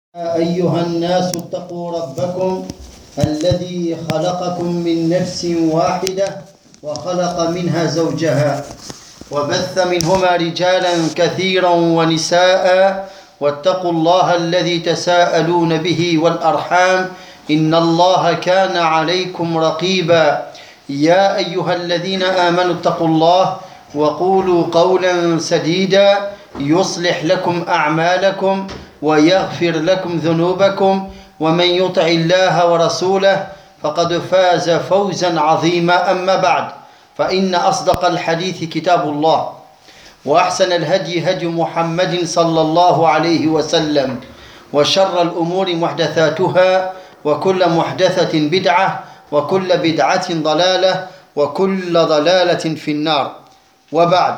أيها الناس اتقوا ربكم الذي خلقكم من نفس واحدة وخلق منها زوجها وبث منهما رجالا كثيرا ونساء واتقوا الله الذي تساءلون به والأرحام إن الله كان عليكم رقيبا يا أيها الذين آمنوا اتقوا الله وقولوا قولا سديدا يصلح لكم أعمالكم ويغفر لكم ذنوبكم ومن يطع الله ورسوله فقد فاز فوزا عظيما أما بعد فإن أصدق الحديث كتاب الله وأحسن الهدي هدي محمد صلى الله عليه وسلم وشر الأمور محدثاتها وكل محدثة بدعة وكل بدعة ضلالة وكل ضلالة في النار وبعد.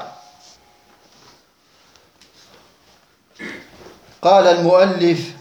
قال المؤلف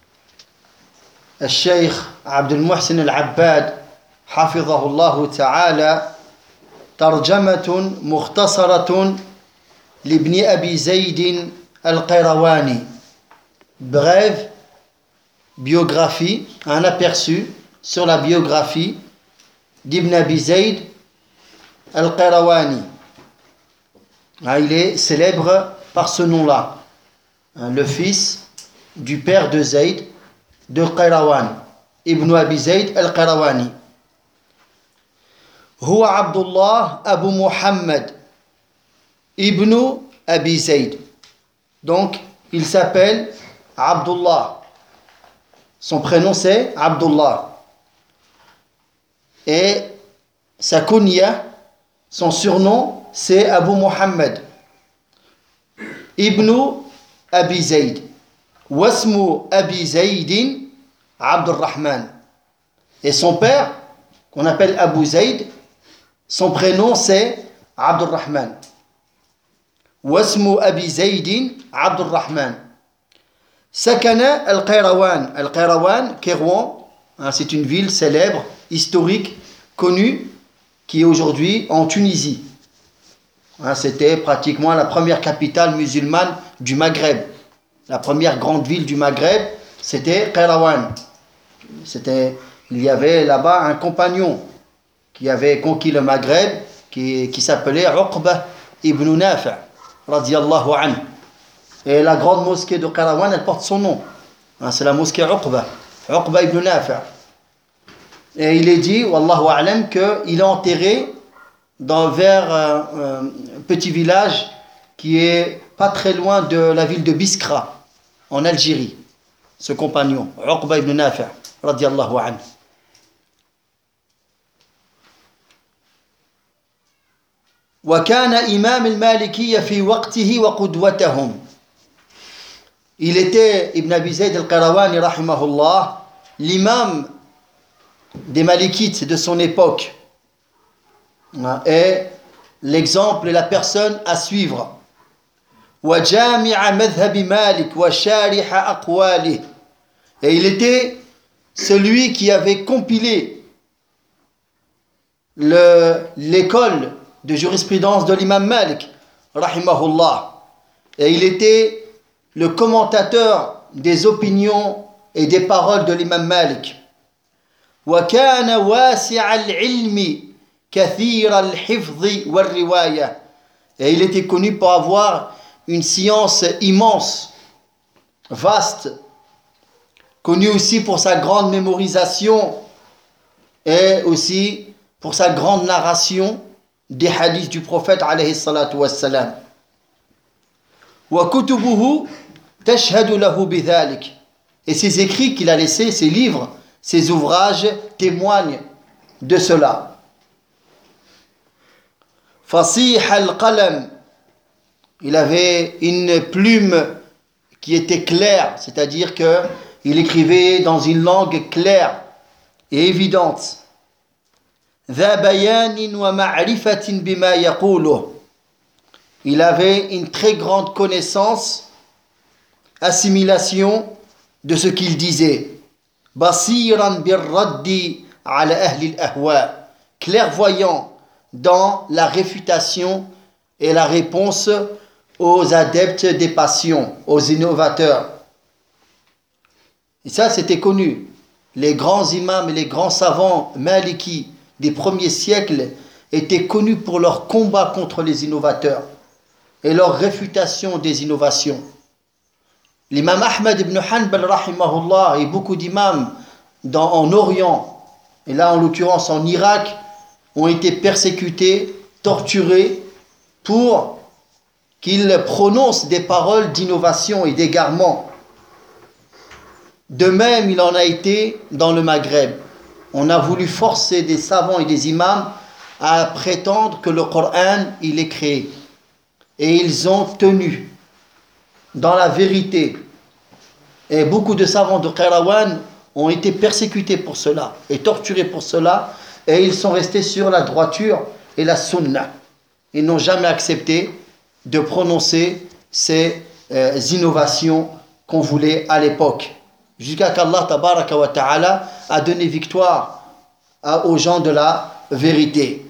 الشيخ عبد المحسن العباد حفظه الله تعالى ترجمة مختصرة لابن أبي زيد القيرواني. Brève biographie, un aperçu sur la biographie d'Ibn Abi Zayd al-Qayrawani. Il est célèbre par ce nom-là, le fils du père de Zayd de Qayrawan, Ibn Abi Zayd al-Qayrawani. Huwa Abdullah Abu Muhammad Ibn Abi Zayd. Donc, il s'appelle Abdullah. Son prénom c'est Abdullah. Et sa kunya, son surnom, c'est Abu Muhammad Ibn Abi Zayd. Wasmu Abi Zaydin Abdurrahman. Et son père, qu'on appelle Abu Zayd, son prénom c'est Abdurrahman. Wasmu Abi Zaydin Abdurrahman. Sakana al-Qayrawan. Al-Qayrawan, Kairouan, c'est une ville célèbre, historique, connue, qui est aujourd'hui en Tunisie. C'était pratiquement la première capitale musulmane du Maghreb. La première grande ville du Maghreb, c'était Qayrawan. Il y avait là-bas un compagnon qui avait conquis le Maghreb, qui s'appelait Uqba ibn Nafi', radiyallahu anhu. Et la grande mosquée de Qayrawan, elle porte son nom. C'est la mosquée Uqba ibn Nafi'. Et il est dit, wallahu a'lam, qu'il est enterré vers un petit village qui est pas très loin de la ville de Biskra, en Algérie. Ce compagnon, Uqba ibn Nafi', radiyallahu anhu. وكان إمام المالكية في وقته وقدوتهم. Il était, Ibn Abi Zayd al-Qayrawani, rahimahullah, l'imam des Malikites de son époque et l'exemple et la personne à suivre. وجامع مذهب مالك وشارح أقواله. Et il était celui qui avait compilé l'école de jurisprudence de l'imam Malik, rahimahullah. Et il était le commentateur des opinions et des paroles de l'imam Malik. وكان واسع العلم كثير الحفظ والرواية. Et il était connu pour avoir une science immense, vaste, connu aussi pour sa grande mémorisation et aussi pour sa grande narration des hadiths du prophète alayhi salatu wassalam. وكتبه تشهد له بذلك. Et ses écrits qu'il a laissés, ses livres, ses ouvrages témoignent de cela. فصيح القلم. Il avait une plume qui était claire, c'est-à-dire qu'il écrivait dans une langue claire et évidente. ذا بيان ومعرفة بما يقوله. Il avait une très grande connaissance, assimilation de ce qu'il disait. بصيرا بالرد على أهل الأهواء. Clairvoyant dans la réfutation et la réponse aux adeptes des passions, aux innovateurs. Et ça, c'était connu. Les grands imams et les grands savants malikis des premiers siècles étaient connus pour leur combat contre les innovateurs et leur réfutation des innovations. L'imam Ahmad ibn Hanbal, rahimahullah, et beaucoup d'imams en Orient, et là en l'occurrence en Irak, ont été persécutés, torturés, pour qu'ils prononcent des paroles d'innovation et d'égarement. De même, il en a été dans le Maghreb. On a voulu forcer des savants et des imams à prétendre que le Coran, il est créé. Et ils ont tenu dans la vérité. Et beaucoup de savants de Qayrawan ont été persécutés pour cela et torturés pour cela. Et ils sont restés sur la droiture et la sunna. Ils n'ont jamais accepté de prononcer ces innovations qu'on voulait à l'époque. Jusqu'à qu'Allah tabaraka wa ta'ala a donné victoire aux gens de la vérité.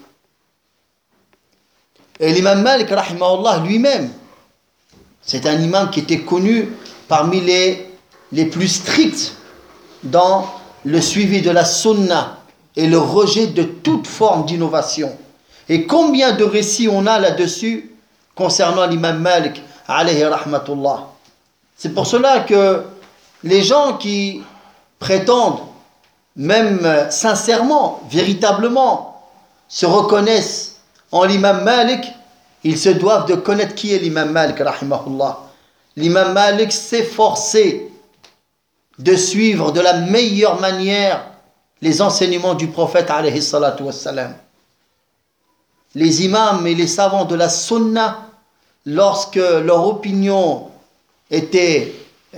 Et l'imam Malik, rahimahullah, lui-même, c'est un imam qui était connu parmi les plus stricts dans le suivi de la sunna et le rejet de toute forme d'innovation. Et combien de récits on a là-dessus concernant l'imam Malik, alayhi rahmatullah. C'est pour cela que les gens qui prétendent, même sincèrement, véritablement, se reconnaissent en l'imam Malik, ils se doivent de connaître qui est l'imam Malik, rahimahullah. L'imam Malik s'efforçait de suivre de la meilleure manière les enseignements du prophète, alayhi salatu wassalam. Les imams et les savants de la sunna, lorsque leur opinion était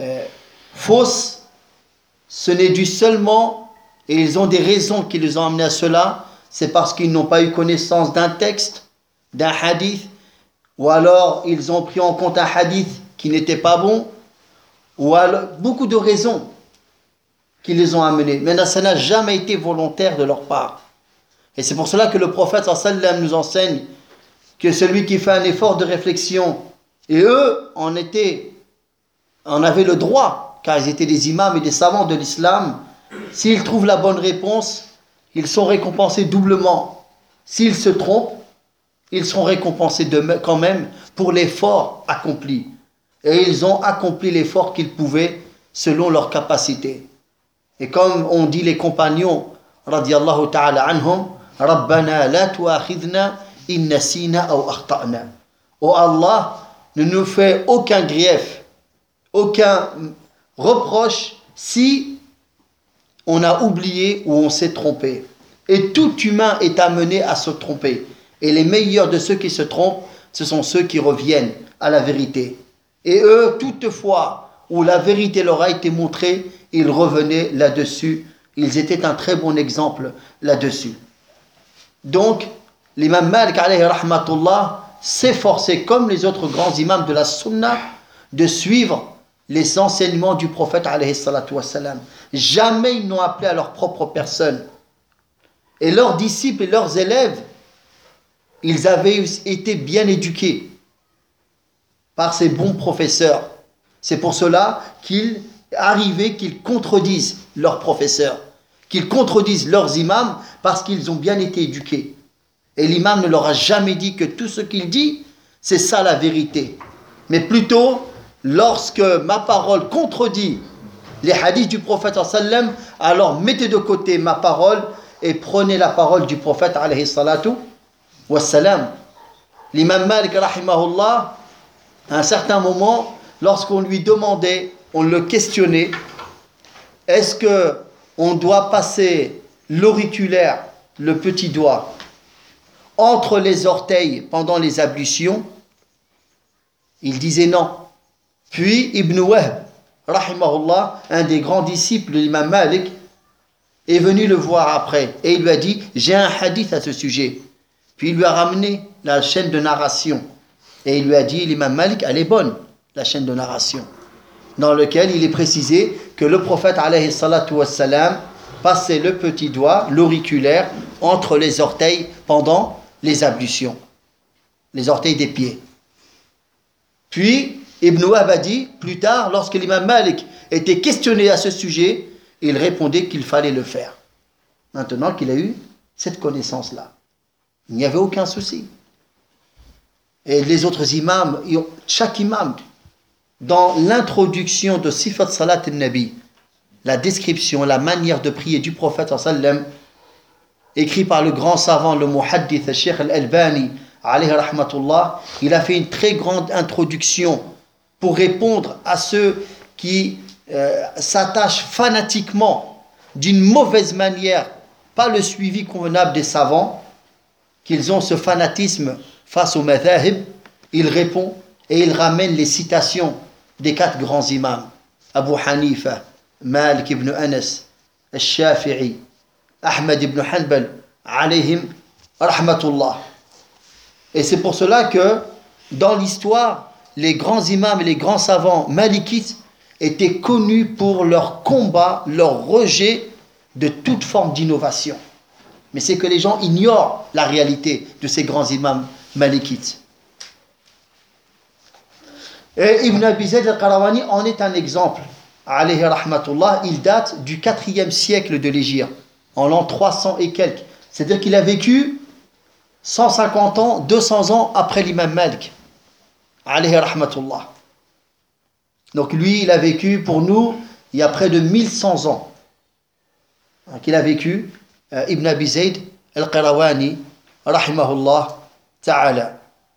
fausse, ce n'est dû seulement, et ils ont des raisons qui les ont amenés à cela, c'est parce qu'ils n'ont pas eu connaissance d'un texte, d'un hadith, ou alors ils ont pris en compte un hadith qui n'était pas bon, ou alors beaucoup de raisons qui les ont amenés. Mais ça n'a jamais été volontaire de leur part. Et c'est pour cela que le prophète sallallahu alayhi wa sallam nous enseigne que celui qui fait un effort de réflexion, et eux en avaient le droit, car ils étaient des imams et des savants de l'islam, s'ils trouvent la bonne réponse, ils sont récompensés doublement. S'ils se trompent, ils seront récompensés quand même pour l'effort accompli. Et ils ont accompli l'effort qu'ils pouvaient selon leur capacité. Et comme on dit les compagnons, radiyallahu ta'ala anhum, Rabbana la tuakhidna in nasina aw akhta'na. Oh Allah, ne nous fais aucun grief, aucun reproche si on a oublié ou on s'est trompé. Et tout humain est amené à se tromper. Et les meilleurs de ceux qui se trompent, ce sont ceux qui reviennent à la vérité. Et eux, toutefois, où la vérité leur a été montrée, ils revenaient là-dessus. Ils étaient un très bon exemple là-dessus. Donc, l'imam Malik, alayhi rahmatullah, s'efforçait, comme les autres grands imams de la sunna, de suivre les enseignements du prophète, alayhi salatu wassalam. Jamais ils n'ont appelé à leur propre personne. Et leurs disciples et leurs élèves, ils avaient été bien éduqués par ces bons professeurs. C'est pour cela qu'il arrivait qu'ils contredisent leurs professeurs, qu'ils contredisent leurs imams, parce qu'ils ont bien été éduqués. Et l'imam ne leur a jamais dit que tout ce qu'il dit, c'est ça la vérité. Mais plutôt, lorsque ma parole contredit les hadiths du prophète sallam, alors mettez de côté ma parole et prenez la parole du prophète alayhi salatu wassalam. L'imam Malik rahimahullah, à un certain moment, lorsqu'on lui demandait, on le questionnait, est-ce que on doit passer l'auriculaire, le petit doigt, entre les orteils pendant les ablutions? Il disait non. Puis Ibn Wahb, rahimahullah, un des grands disciples de l'imam Malik, est venu le voir après et il lui a dit, j'ai un hadith à ce sujet. Puis il lui a ramené la chaîne de narration et il lui a dit, l'imam Malik, elle est bonne, la chaîne de narration, dans lequel il est précisé que le prophète alayhi salatu wassalam passait le petit doigt, l'auriculaire, entre les orteils pendant les ablutions, les orteils des pieds. Puis Ibn Wahb a dit, plus tard, lorsque l'imam Malik était questionné à ce sujet, il répondait qu'il fallait le faire. Maintenant qu'il a eu cette connaissance-là, il n'y avait aucun souci. Et les autres imams, chaque imam, dans l'introduction de Sifat Salat al-Nabi, la description, la manière de prier du prophète sallam, écrit par le grand savant, le muhaddith, Cheikh al-Albani, alayhi rahmatullah, il a fait une très grande introduction pour répondre à ceux qui s'attachent fanatiquement d'une mauvaise manière, pas le suivi convenable des savants, qu'ils ont ce fanatisme face au madhahib. Il répond et il ramène les citations des 4 grands imams, Abu Hanifa, Malik ibn Anas, Al-Shafi'i, Ahmad ibn Hanbal, alayhim rahmatullah. Et c'est pour cela que dans l'histoire, les grands imams et les grands savants malikites étaient connus pour leur combat, leur rejet de toute forme d'innovation. Mais c'est que les gens ignorent la réalité de ces grands imams malikites. Et Ibn Abi Zayd al-Qarawani en est un exemple. Alayhi rahmatullah, il date du 4e siècle de l'Hégire, en l'an 300 et quelques. C'est-à-dire qu'il a vécu 150 ans, 200 ans après l'imam Malik. Alayhi rahmatullah. Donc lui, il a vécu pour nous, il y a près de 1100 ans qu'il a vécu, Ibn Abi Zayd al-Qarawani, rahimahullah ta'ala.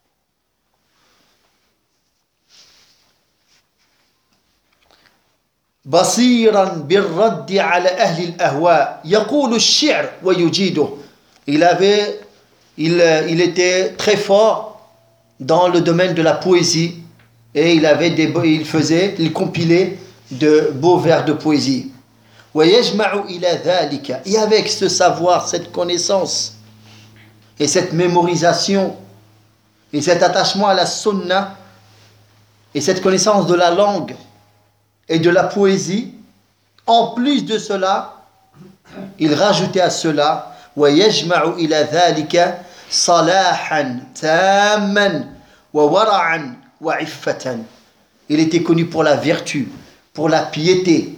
بصيرا بالرد على أهل الأهواء يقول الشعر ويجيده. Il était très fort dans le domaine de la poésie et il compilait de beaux vers de poésie. ويجمع إلى ذلك, et avec ce savoir, cette connaissance et cette mémorisation et cet attachement à la sunna et cette connaissance de la langue et de la poésie, en plus de cela, il rajoutait à cela وَيَجْمَعُ إِلَى ذَلِكَ صَلَاحًا تَامًا وَوَرَعًا وَعِفَّةً. Il était connu pour la vertu, pour la piété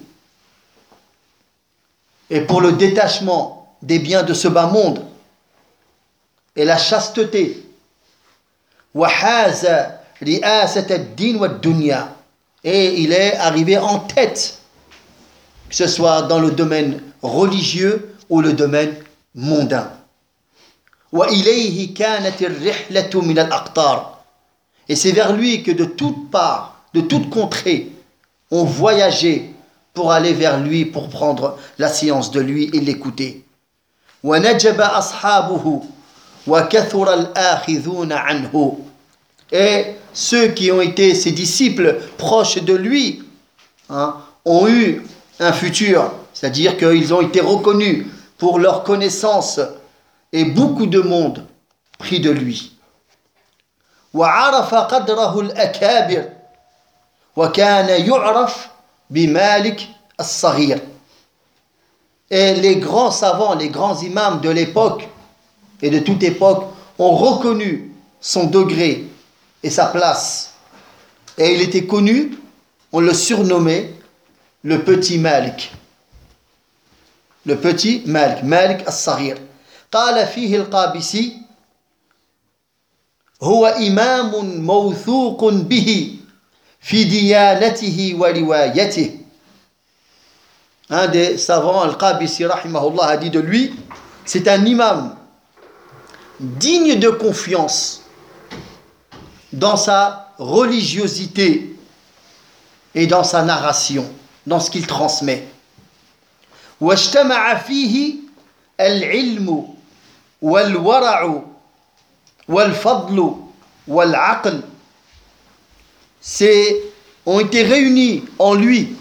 et pour le détachement des biens de ce bas monde et la chasteté. وَحَازَ رِئَاسَةَ الدِّينِ وَالدُّنْيَا. Et il est arrivé en tête, que ce soit dans le domaine religieux ou le domaine mondain. وَإِلَيْهِ كَانَتِ الرِّحْلَةُ مِنَ الْأَقْطَارِ. Et c'est vers lui que de toutes parts, de toutes contrées, on voyageait pour aller vers lui, pour prendre la science de lui et l'écouter. وَنَجَبَ أَصْحَابُهُ وَكَثُرَ الْآخِذُونَ عَنْهُ. Et ceux qui ont été ses disciples proches de lui ont eu un futur, c'est-à-dire qu'ils ont été reconnus pour leur connaissance et beaucoup de monde pris de lui. وعرف قدره الأكابر وكان يعرف بمالك الصغير. Et les grands savants, les grands imams de l'époque et de toute époque ont reconnu son degré et sa place. Et il était connu, on le surnommait le petit Malik. Le petit Malik, Malik al-Saghir. قال فيه القابسي هو إمام موثوق به في ديانته وروايته. Un des savants, Al-Qabisi rahimahullah, a dit de lui, c'est un imam digne de confiance dans sa religiosité et dans sa narration, dans ce qu'il transmet. واجتمع فيه العلم والورع والفضل والعقل. Ont été réunis en lui.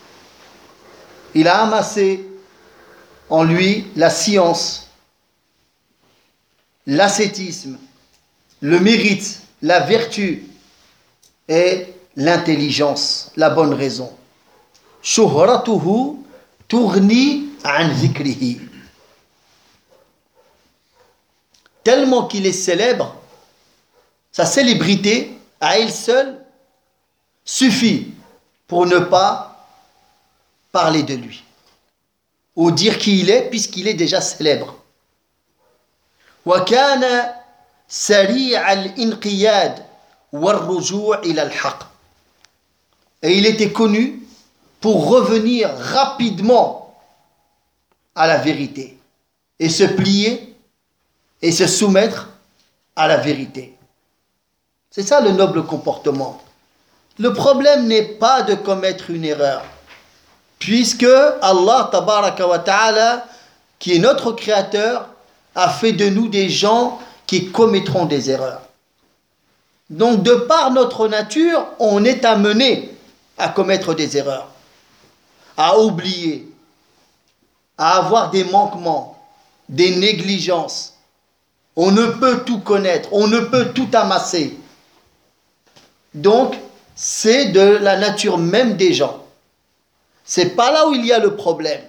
Il a amassé en lui la science, l'ascétisme, le mérite, la vertu et l'intelligence, la bonne raison. Shuhratuhu tourni an zikrihi. Tellement qu'il est célèbre, sa célébrité à elle seule suffit pour ne pas parler de lui ou dire qui il est puisqu'il est déjà célèbre. وكان سريع الانقياد والرجوع إلى الحق. Et il était connu pour revenir rapidement à la vérité et se plier et se soumettre à la vérité. C'est ça le noble comportement. Le problème n'est pas de commettre une erreur, puisque Allah tabaraka wa ta'ala, qui est notre créateur, a fait de nous des gens qui commettront des erreurs. Donc de par notre nature, on est amené à commettre des erreurs, à oublier, à avoir des manquements, des négligences. On ne peut tout connaître, on ne peut tout amasser. Donc, c'est de la nature même des gens. C'est pas là où il y a le problème.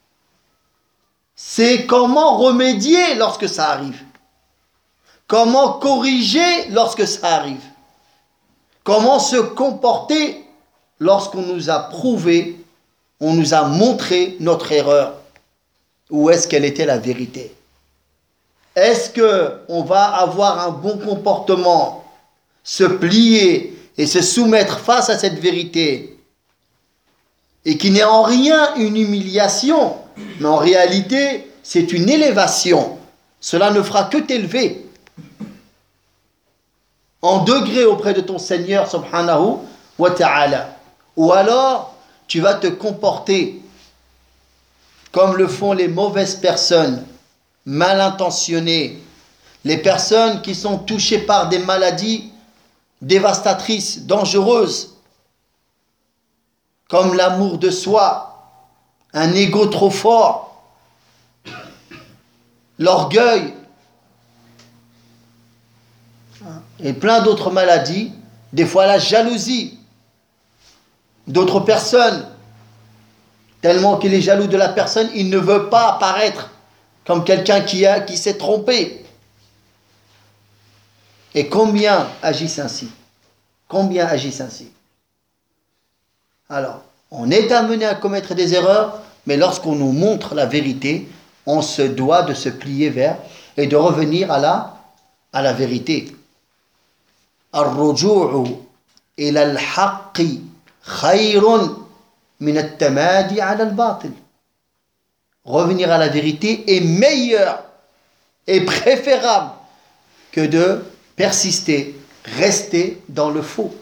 C'est comment remédier lorsque ça arrive. Comment corriger lorsque ça arrive. Comment se comporter lorsqu'on nous a prouvé, on nous a montré notre erreur. Où est-ce qu'elle était la vérité? Est-ce qu'on va avoir un bon comportement, se plier et se soumettre face à cette vérité, et qui n'est en rien une humiliation, mais en réalité, c'est une élévation. Cela ne fera que t'élever en degré auprès de ton Seigneur, subhanahu wa ta'ala. Ou alors, tu vas te comporter comme le font les mauvaises personnes, mal intentionnées, les personnes qui sont touchées par des maladies dévastatrices, dangereuses, comme l'amour de soi, un ego trop fort, l'orgueil et plein d'autres maladies, des fois la jalousie d'autres personnes, tellement qu'il est jaloux de la personne, il ne veut pas apparaître comme quelqu'un qui s'est trompé. Et combien agissent ainsi? Combien agissent ainsi? Alors, on est amené à commettre des erreurs, mais lorsqu'on nous montre la vérité, on se doit de se plier vers et de revenir à la vérité. الرجوع إلى الحق خير من التمادي على الباطل. Revenir à la vérité est meilleur et préférable que de persister, rester dans le faux.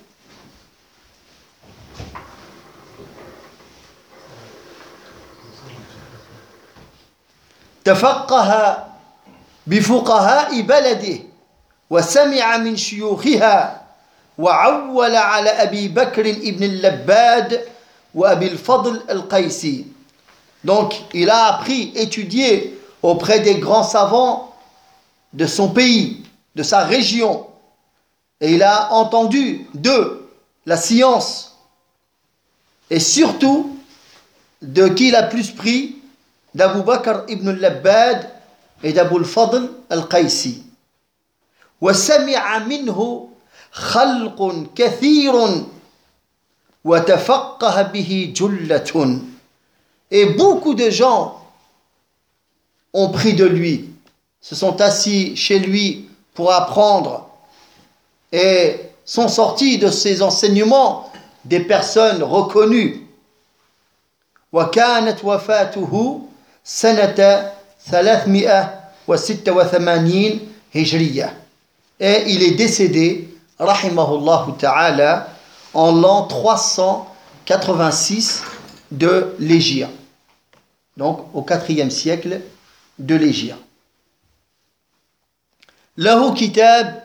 تفقه بفقهاء بلده وسمع من شيوخها وعول على أبي بكر ابن اللباد وأبي الفضل القيسي. Donc, il a appris, étudié auprès des grands savants de son pays, de sa région. Et il a entendu d'eux la science. Et surtout, de qui il a plus pris? D'Abu Bakr ibn al-Labbad et d'Abu al-Fadl al-Qaysi. وسمع منه خلق كثير وتفقه به جلة. Et beaucoup de gens ont pris de lui, se sont assis chez lui pour apprendre et sont sortis de ses enseignements des personnes reconnues. وكانت وفاته سنة 386 هجرية. Et il est décédé, rahimahullah ta'ala, en l'an 386 de l'Hégire. Donc au 4e siècle de l'Hégire. له كتاب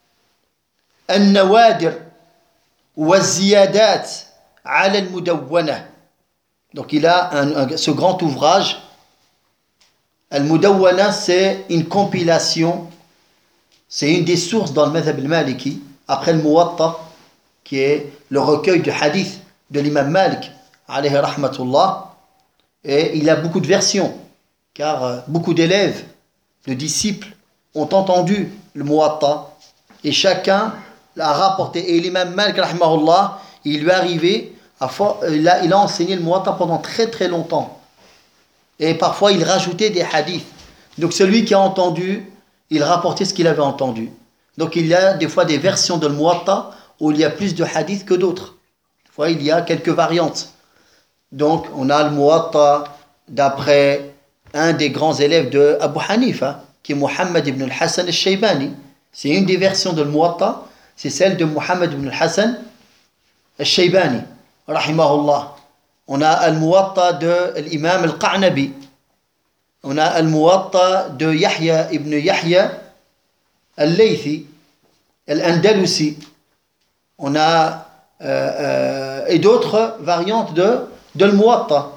النوادر والزيادات على المدونة. Donc il a ce grand ouvrage. Al-Mudawwana, c'est une compilation, c'est une des sources dans le madhab al-Maliki, après le Muwatta, qui est le recueil du hadith de l'imam Malik, alayhi rahmatullah. Et il a beaucoup de versions, car beaucoup d'élèves, de disciples, ont entendu le Muwatta, et chacun l'a rapporté. Et l'imam Malik, rahmatullah, il lui est arrivé Il a enseigné le Muwatta pendant très très longtemps. Et parfois, il rajoutait des hadiths. Donc, celui qui a entendu, il rapportait ce qu'il avait entendu. Donc, il y a des fois des versions de Muwatta où il y a plus de hadiths que d'autres. Des fois, il y a quelques variantes. Donc, on a le Muwatta d'après un des grands élèves de Abu Hanifa, qui est Muhammad ibn al-Hassan al-Shaybani. C'est une des versions de Muwatta, c'est celle de Muhammad ibn al-Hassan al-Shaybani, rahimahullah. On a al-Muwatta de l'imam al-Qa'nabi. On a al-Muwatta de Yahya ibn Yahya al-Laythi, al-Andalusi. On a et d'autres variantes de al-Muwatta.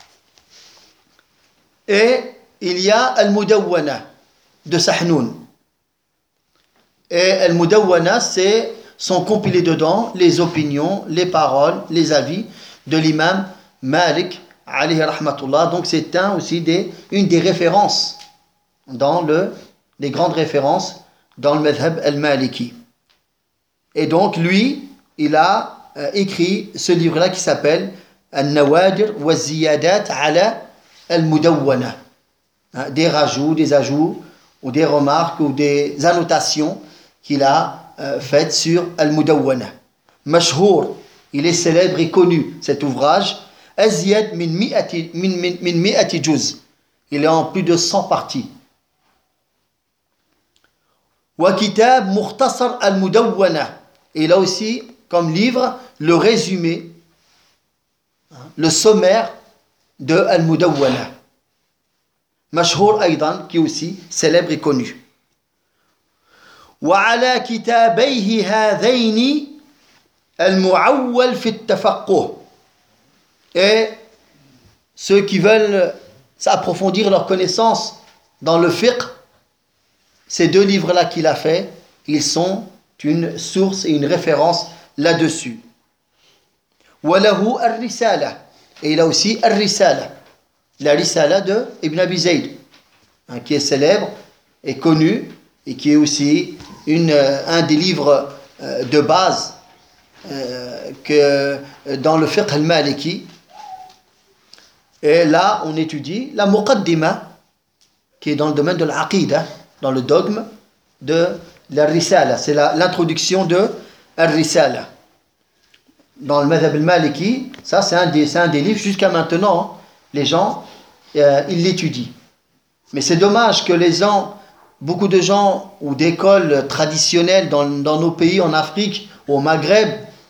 Et il y a al-Mudawwana de Sahnoun. Et al-Mudawwana, sont compilés dedans les opinions, les paroles, les avis de l'imam Malik alayhi rahmatullah. Donc c'est une des références les grandes références dans le madhab al-Maliki. Et donc lui, il a écrit ce livre-là qui s'appelle Al-Nawadir wa Ziyadat ala al-Mudawwana. Des rajouts, des ajouts, ou des remarques, ou des annotations qu'il a faites sur Al-Mudawwana. Mashhour, il est célèbre et connu, cet ouvrage. Aziyad min mi'ati juz. Il est en plus de 100 parties. Wa kitab mukhtasar al-Mudawwana. Et il a aussi, comme livre, le résumé, le sommaire de Al-Mudawwana. Mashhour Aïdan, qui est aussi célèbre et connu. وعلى كتابيه هذين المعول في التفقه. Et ceux qui veulent approfondir leur connaissance dans le fiqh, ces deux livres-là qu'il a fait, ils sont une source et une référence là-dessus. وله الرسالة. Et il a aussi الرسالة, la risala de Ibn Abi Zayd, qui est célèbre et connu, et qui est aussi un des livres de base que dans le fiqh al-Maliki. Et là, on étudie la Muqaddima, qui est dans le domaine de l'Aqidah, dans le dogme de la Risala. C'est l'introduction de la Risala. Dans le madhab al-Maliki, ça c'est un des livres, jusqu'à maintenant, les gens, ils l'étudient. Mais c'est dommage que beaucoup de gens ou d'écoles traditionnelles dans nos pays, en Afrique ou au Maghreb,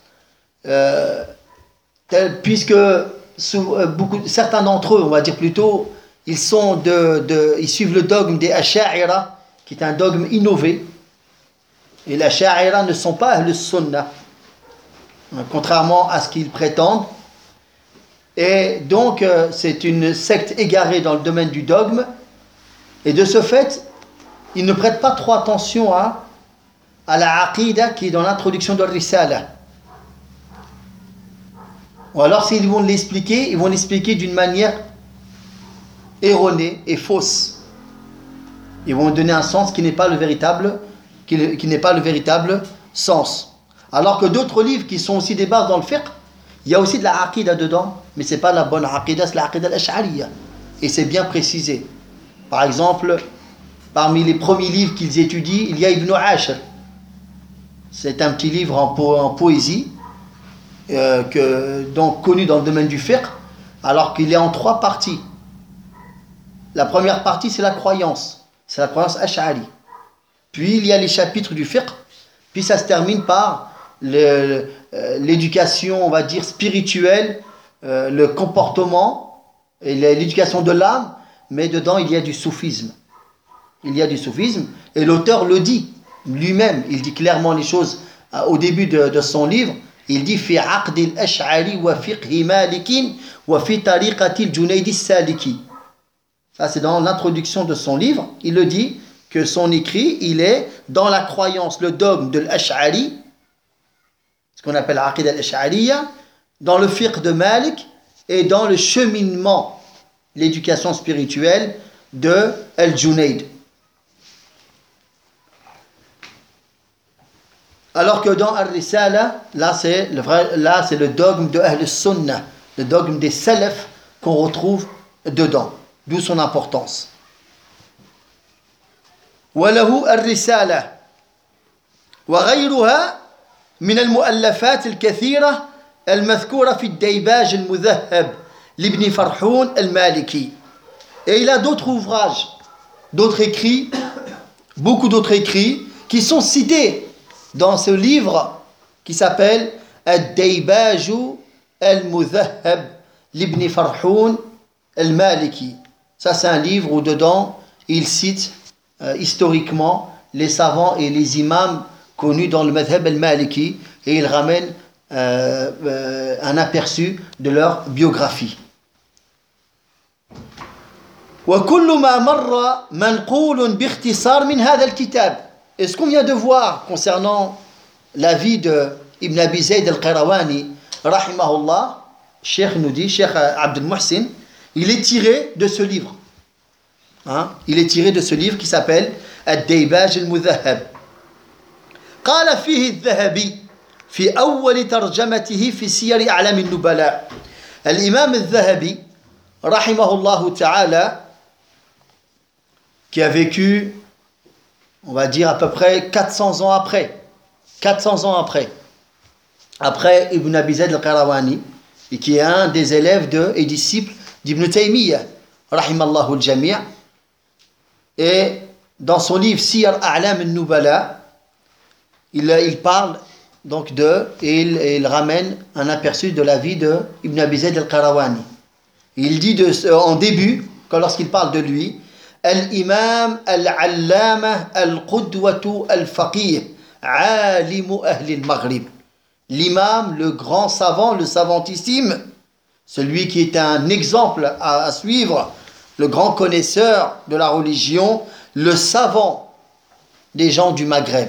puisque certains d'entre eux, on va dire plutôt, ils suivent le dogme des Asha'ira, qui est un dogme innové. Et les Asha'ira ne sont pas Ahl Sunnah, contrairement à ce qu'ils prétendent. Et donc, c'est une secte égarée dans le domaine du dogme. Et de ce fait, ils ne prêtent pas trop attention à la aqidah qui est dans l'introduction de Risala. Ou alors, s'ils vont l'expliquer, ils vont l'expliquer d'une manière erronée et fausse. Ils vont donner un sens qui n'est pas le véritable sens. Alors que d'autres livres qui sont aussi des bases dans le fiqh, il y a aussi de la aqidah dedans, mais ce n'est pas la bonne aqidah, c'est la aqidah al-Ash'ariyya. Et c'est bien précisé. Par exemple, parmi les premiers livres qu'ils étudient, il y a Ibn Ashir. C'est un petit livre en poésie, donc connu dans le domaine du fiqh, alors qu'il est en 3 parties. La première partie, c'est la croyance ash'ari. Puis il y a les chapitres du fiqh, puis ça se termine par l'éducation, on va dire, spirituelle, le comportement, et l'éducation de l'âme, mais dedans il y a du soufisme. Il y a du soufisme, et l'auteur le dit lui-même, il dit clairement les choses au début de son livre. Il dit fi aqd al-ash'ari wa fiqh malikin wa fi tariqati al-Junayd as-Saliki. Ça c'est dans l'introduction de son livre, il le dit que son écrit, il est dans la croyance, le dogme de l'ash'ari, ce qu'on appelle l'aqid al-ash'ariyya, dans le fiqh de Malik et dans le cheminement, l'éducation spirituelle de Al-Junayd. Alors que dans Ar-Risala, là c'est le dogme de Ahl Sunnah, le dogme des Salaf qu'on retrouve dedans, d'où son importance. وله الرسالة وغيرها من المؤلفات الكثيرة المذكورة في الديباج المذهب لابن فرحون المالكي. Et il a d'autres ouvrages, d'autres écrits, beaucoup d'autres écrits qui sont cités dans ce livre qui s'appelle Ad-Daybaj al-Mudhahhab l'Ibn Farhoun al-Maliki. Ça, c'est un livre où dedans il cite historiquement les savants et les imams connus dans le madhab al-Maliki et il ramène un aperçu de leur biographie. وكل ما مر منقول باختصار من هذا الكتاب. Et ce qu'on vient de voir concernant la vie de Ibn Abi Zayd al-Qayrawani, rahimahullah, Cheikh nous dit, Cheikh Abdel Muhsin, il est tiré de ce livre. Hein? Il est tiré de ce livre qui s'appelle Ad-Daybaj al-Mudhahhab. قال فيه الذهبي في أول ترجمته في سير أعلام النبلاء. الإمام الذهبي رحمه الله تعالى qui a vécu, on va dire à peu près 400 ans après. 400 ans après Ibn Abi Zayd al-Qayrawani, et qui est un des élèves et disciples d'Ibn Taymiyyah, rahimallahu al-jami'. Et dans son livre Siyar A'lam al-Nubala, il parle donc et il ramène un aperçu de la vie de Ibn Abi Zayd al-Qayrawani. Il dit en début, lorsqu'il parle de lui, Al-Imam al-Allama al-Qudwatu al-Faqih, Alimu Ahli al-Maghrib. L'imam, le grand savant, le savantissime, celui qui est un exemple à suivre, le grand connaisseur de la religion, le savant des gens du Maghreb.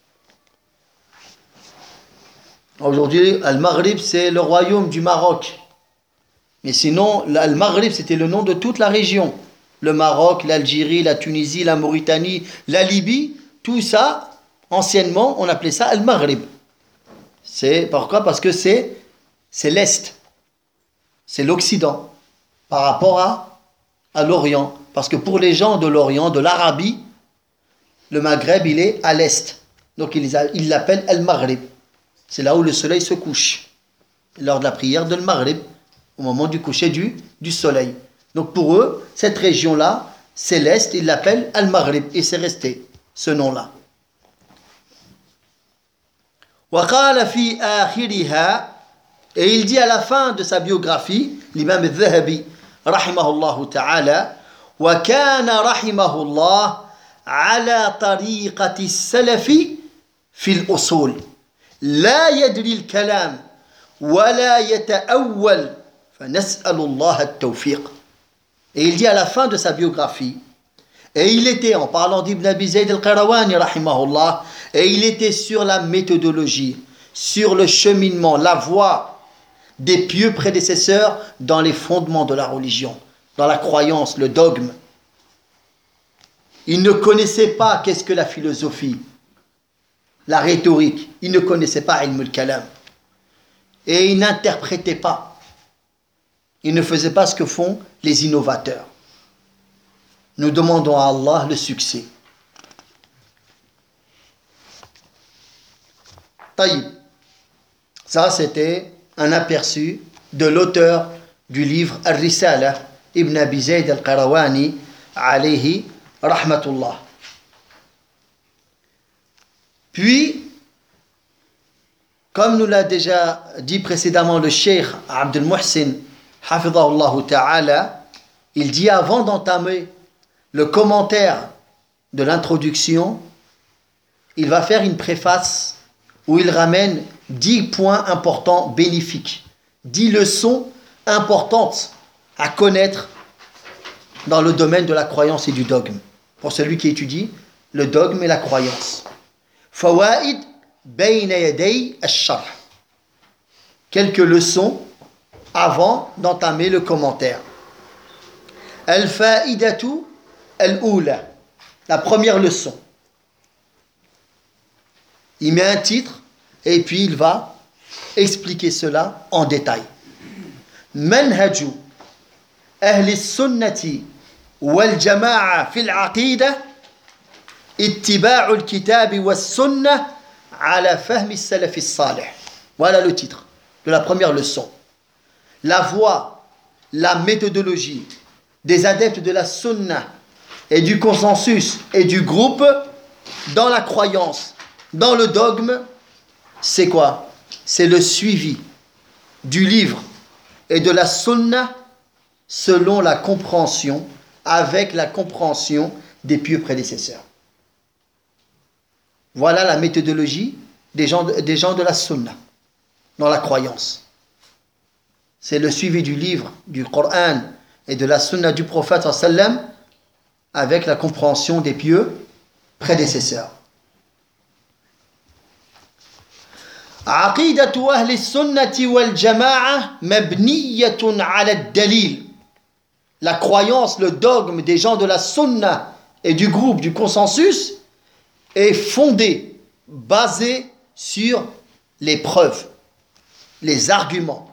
Aujourd'hui, Al-Maghrib, c'est le royaume du Maroc. Mais sinon, Al-Maghrib, c'était le nom de toute la région. Le Maroc, l'Algérie, la Tunisie, la Mauritanie, la Libye, tout ça, anciennement, on appelait ça Al-Maghrib. C'est pourquoi? Parce que c'est l'Est. C'est l'Occident par rapport à l'Orient. Parce que pour les gens de l'Orient, de l'Arabie, le Maghreb, il est à l'Est. Donc, ils l'appellent Al-Maghrib. C'est là où le soleil se couche. Lors de la prière de Maghrib, au moment du coucher du soleil. Donc pour eux, cette région-là, c'est l'Est, ils l'appellent Al-Maghrib. Et c'est resté, ce nom-là. وقال في آخرها, et il dit à la fin de sa biographie, l'imam al-Dhahabi, rahimahullah ta'ala, وكان رحمه الله على طريقة السلف في الأصول لا يدري الكلام ولا يتأول فنسأل الله التوفيق. Et il dit à la fin de sa biographie, et il était, en parlant d'Ibn Abi Zayd al-Qayrawani, rahimahullah, et il était sur la méthodologie, sur le cheminement, la voie des pieux prédécesseurs dans les fondements de la religion, dans la croyance, le dogme. Il ne connaissait pas qu'est-ce que la philosophie, la rhétorique. Il ne connaissait pas ilm al-kalam. Et il n'interprétait pas. Il ne faisait pas ce que font les innovateurs. Nous demandons à Allah le succès. Taïb. Ça, c'était un aperçu de l'auteur du livre Ar-Risala, Ibn Abi Zayd al-Qayrawani, alayhi rahmatullah. Puis, comme nous l'a déjà dit précédemment le Cheikh Abdel Muhsin, hafidhahullah ta'ala, il dit avant d'entamer le commentaire de l'introduction, il va faire une préface où il ramène 10 points importants bénéfiques, 10 leçons importantes à connaître dans le domaine de la croyance et du dogme, pour celui qui étudie le dogme et la croyance. Fawaid bayna yaday ash-sharh. Quelques leçons avant d'entamer le commentaire. Al-fa'idatu al-ula. La première leçon. Il met un titre et puis il va expliquer cela en détail. Manhaju ahli sunnati wal jama'a fil aqida ittiba'u al-kitab was sunnah ala fahmi as-salaf as-salih. Voilà le titre de la première leçon. La voie, la méthodologie des adeptes de la sunna et du consensus et du groupe dans la croyance, dans le dogme, c'est quoi? C'est le suivi du livre et de la sunna selon la compréhension, avec la compréhension des pieux prédécesseurs. Voilà la méthodologie des gens de la sunna dans la croyance. C'est le suivi du livre, du Coran et de la sunna du prophète sallam avec la compréhension des pieux prédécesseurs. عقيدة أهل السنة والجماعة مبنية على الدليل. La croyance, le dogme des gens de la sunna et du groupe, du consensus, est fondé, basé sur les preuves, les arguments.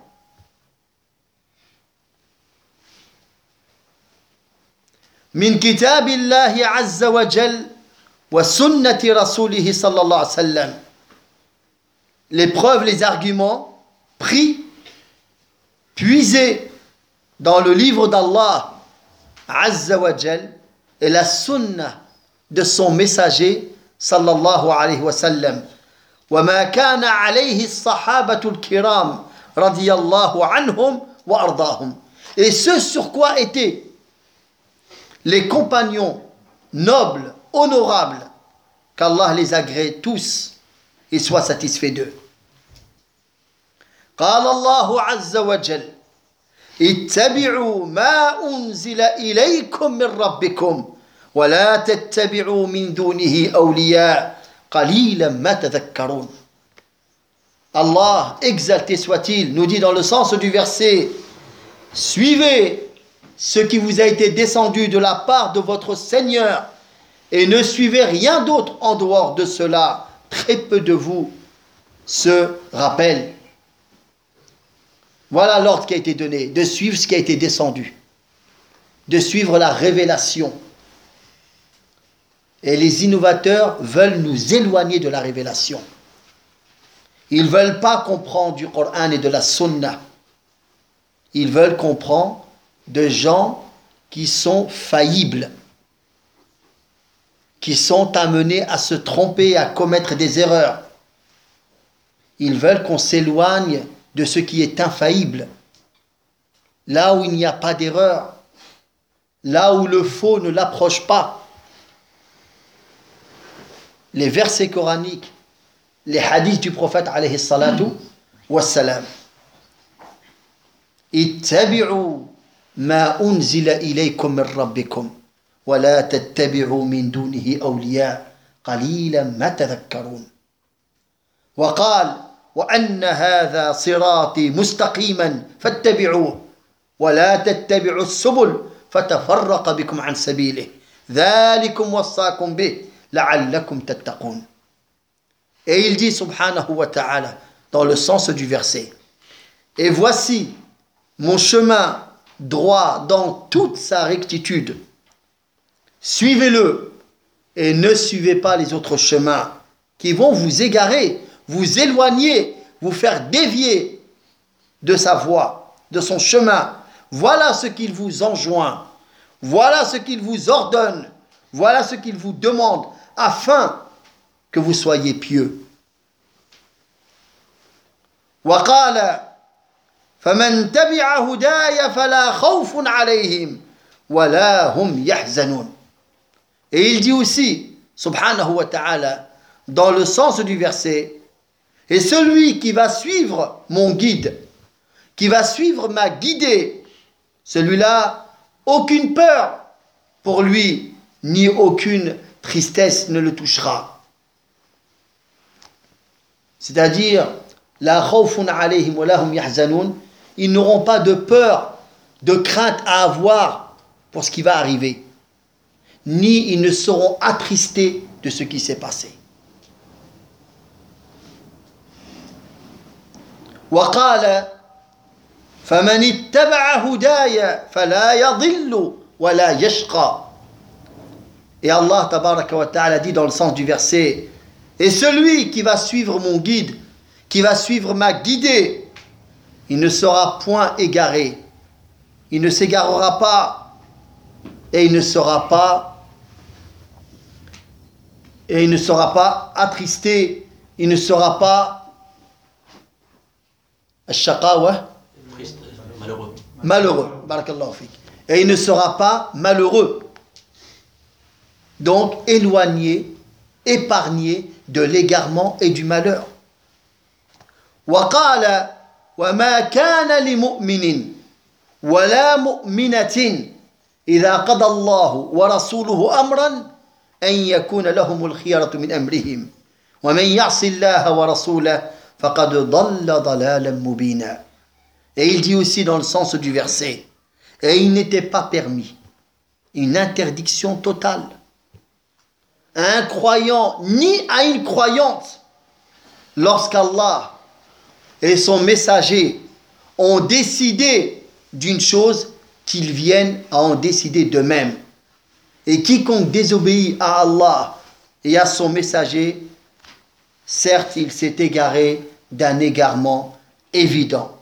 من كتاب الله عز وجل وسنة رسوله صلى الله عليه وسلم. Les preuves, les arguments pris, puisés dans le livre d'Allah Azza wa Jal et la sunna de son messager sallallahu alayhi wa sallam. وما كان عليه الصحابة الكرام رضي الله عنهم وأرضاهم. Et ce sur quoi étaient les compagnons nobles, honorables, qu'Allah les agrée tous et soit satisfait d'eux. قال الله عز وجل اتبعوا ما أنزل إليكم من ربكم ولا تتبعوا من دونه أولياء قليلا ما تذكرون. Allah, exalté soit-il, nous dit dans le sens du verset: suivez ce qui vous a été descendu de la part de votre Seigneur et ne suivez rien d'autre en dehors de cela. Très peu de vous se rappellent. Voilà l'ordre qui a été donné, de suivre ce qui a été descendu, de suivre la révélation. Et les innovateurs veulent nous éloigner de la révélation. Ils ne veulent pas comprendre du Coran et de la Sunna. Ils veulent comprendre de gens qui sont faillibles, qui sont amenés à se tromper, à commettre des erreurs. Ils veulent qu'on s'éloigne de ce qui est infaillible, là où il n'y a pas d'erreur, là où le faux ne l'approche pas. Les versets coraniques, les hadiths du prophète alayhi salatu wassalam. Ittabi'u ma unzila ilaykum min rabbikum wa la tattabi'u min dunihi awliya qalilan ma tadhakkarun. Wa qala وأن هذا صراطي مستقيما فاتبعوه ولا تتبعوا السبل فتفرق بكم عن سبيله ذلكم وصاكم به لعلكم تتقون. Et il dit subhanahu wa ta'ala dans le sens du verset: et voici mon chemin droit dans toute sa rectitude, suivez-le et ne suivez pas les autres chemins qui vont vous égarer, vous éloigner, vous faire dévier de sa voie, de son chemin. Voilà ce qu'il vous enjoint, voilà ce qu'il vous ordonne, voilà ce qu'il vous demande, afin que vous soyez pieux. وقال فمن تبع هداي فلا خوف عليهم ولا هم يحزنون. Et il dit aussi, subhanahu wa ta'ala, dans le sens du verset: et celui qui va suivre mon guide, qui va suivre ma guidée, celui-là, aucune peur pour lui, ni aucune tristesse ne le touchera. C'est-à-dire, la khawfun alayhim wa lahum yahzanun, ils n'auront pas de peur, de crainte à avoir pour ce qui va arriver, ni ils ne seront attristés de ce qui s'est passé. وقال فمن اتبع هداي فلا يضل ولا يشقى. Et Allah tabaraka wa ta'ala dit dans le sens du verset, et celui qui va suivre mon guide, qui va suivre ma guidée, il ne sera point égaré, il ne s'égarera pas, et il ne sera pas attristé, il ne sera pas malheureux. Barakallahu fik. Et il ne sera pas malheureux. Donc éloigné, épargné de l'égarement et du malheur. وقال وما كان لمؤمن ولا مؤمنة إذا قضى الله ورسوله أمرا أن يكون لهم الخيرة من أمرهم ومن يعص الله ورسوله فقد ضل ضلالا مبينا. Et il dit aussi dans le sens du verset, et il n'était pas permis, une interdiction totale, à un croyant ni à une croyante, lorsqu'Allah et son messager ont décidé d'une chose, qu'ils viennent à en décider d'eux-mêmes. Et quiconque désobéit à Allah et à son messager, certes il s'est égaré d'un égarement évident.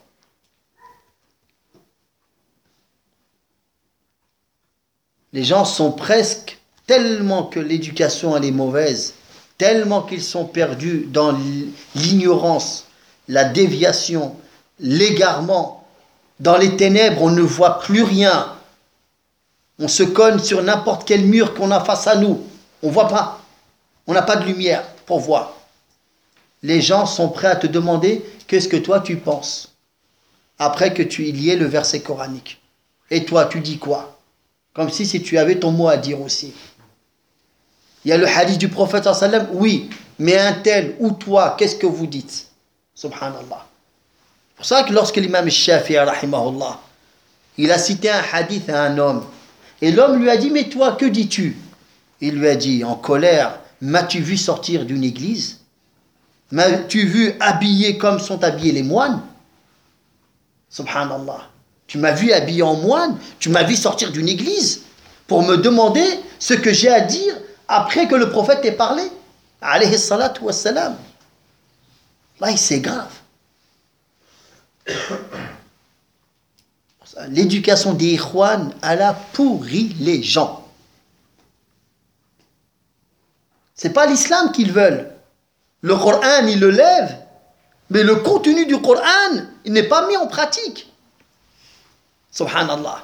Les gens sont presque, tellement que l'éducation elle est mauvaise, tellement qu'ils sont perdus dans l'ignorance, la déviation, l'égarement. Dans les ténèbres, on ne voit plus rien. On se cogne sur n'importe quel mur qu'on a face à nous. On ne voit pas. On n'a pas de lumière pour voir. Les gens sont prêts à te demander qu'est-ce que toi tu penses après que tu y liais le verset coranique. Et toi, tu dis quoi? Comme si tu avais ton mot à dire aussi. Il y a le hadith du prophète sallallahu alayhi wa sallam, oui, mais un tel ou toi, qu'est-ce que vous dites? Subhanallah. C'est pour ça que lorsque l'imam Shafi'i, rahimahullah, il a cité un hadith à un homme, et l'homme lui a dit, mais toi, que dis-tu? Il lui a dit, en colère, m'as-tu vu sortir d'une église? M'as-tu vu habillé comme sont habillés les moines? Subhanallah. Tu m'as vu habillé en moine, tu m'as vu sortir d'une église pour me demander ce que j'ai à dire après que le prophète ait parlé. Alayhi salatu wassalam. Là, c'est grave. L'éducation des ikhwan, elle a pourri les gens. C'est pas l'islam qu'ils veulent. Le Coran, ils le lèvent, mais le contenu du Coran, il n'est pas mis en pratique. Subhanallah.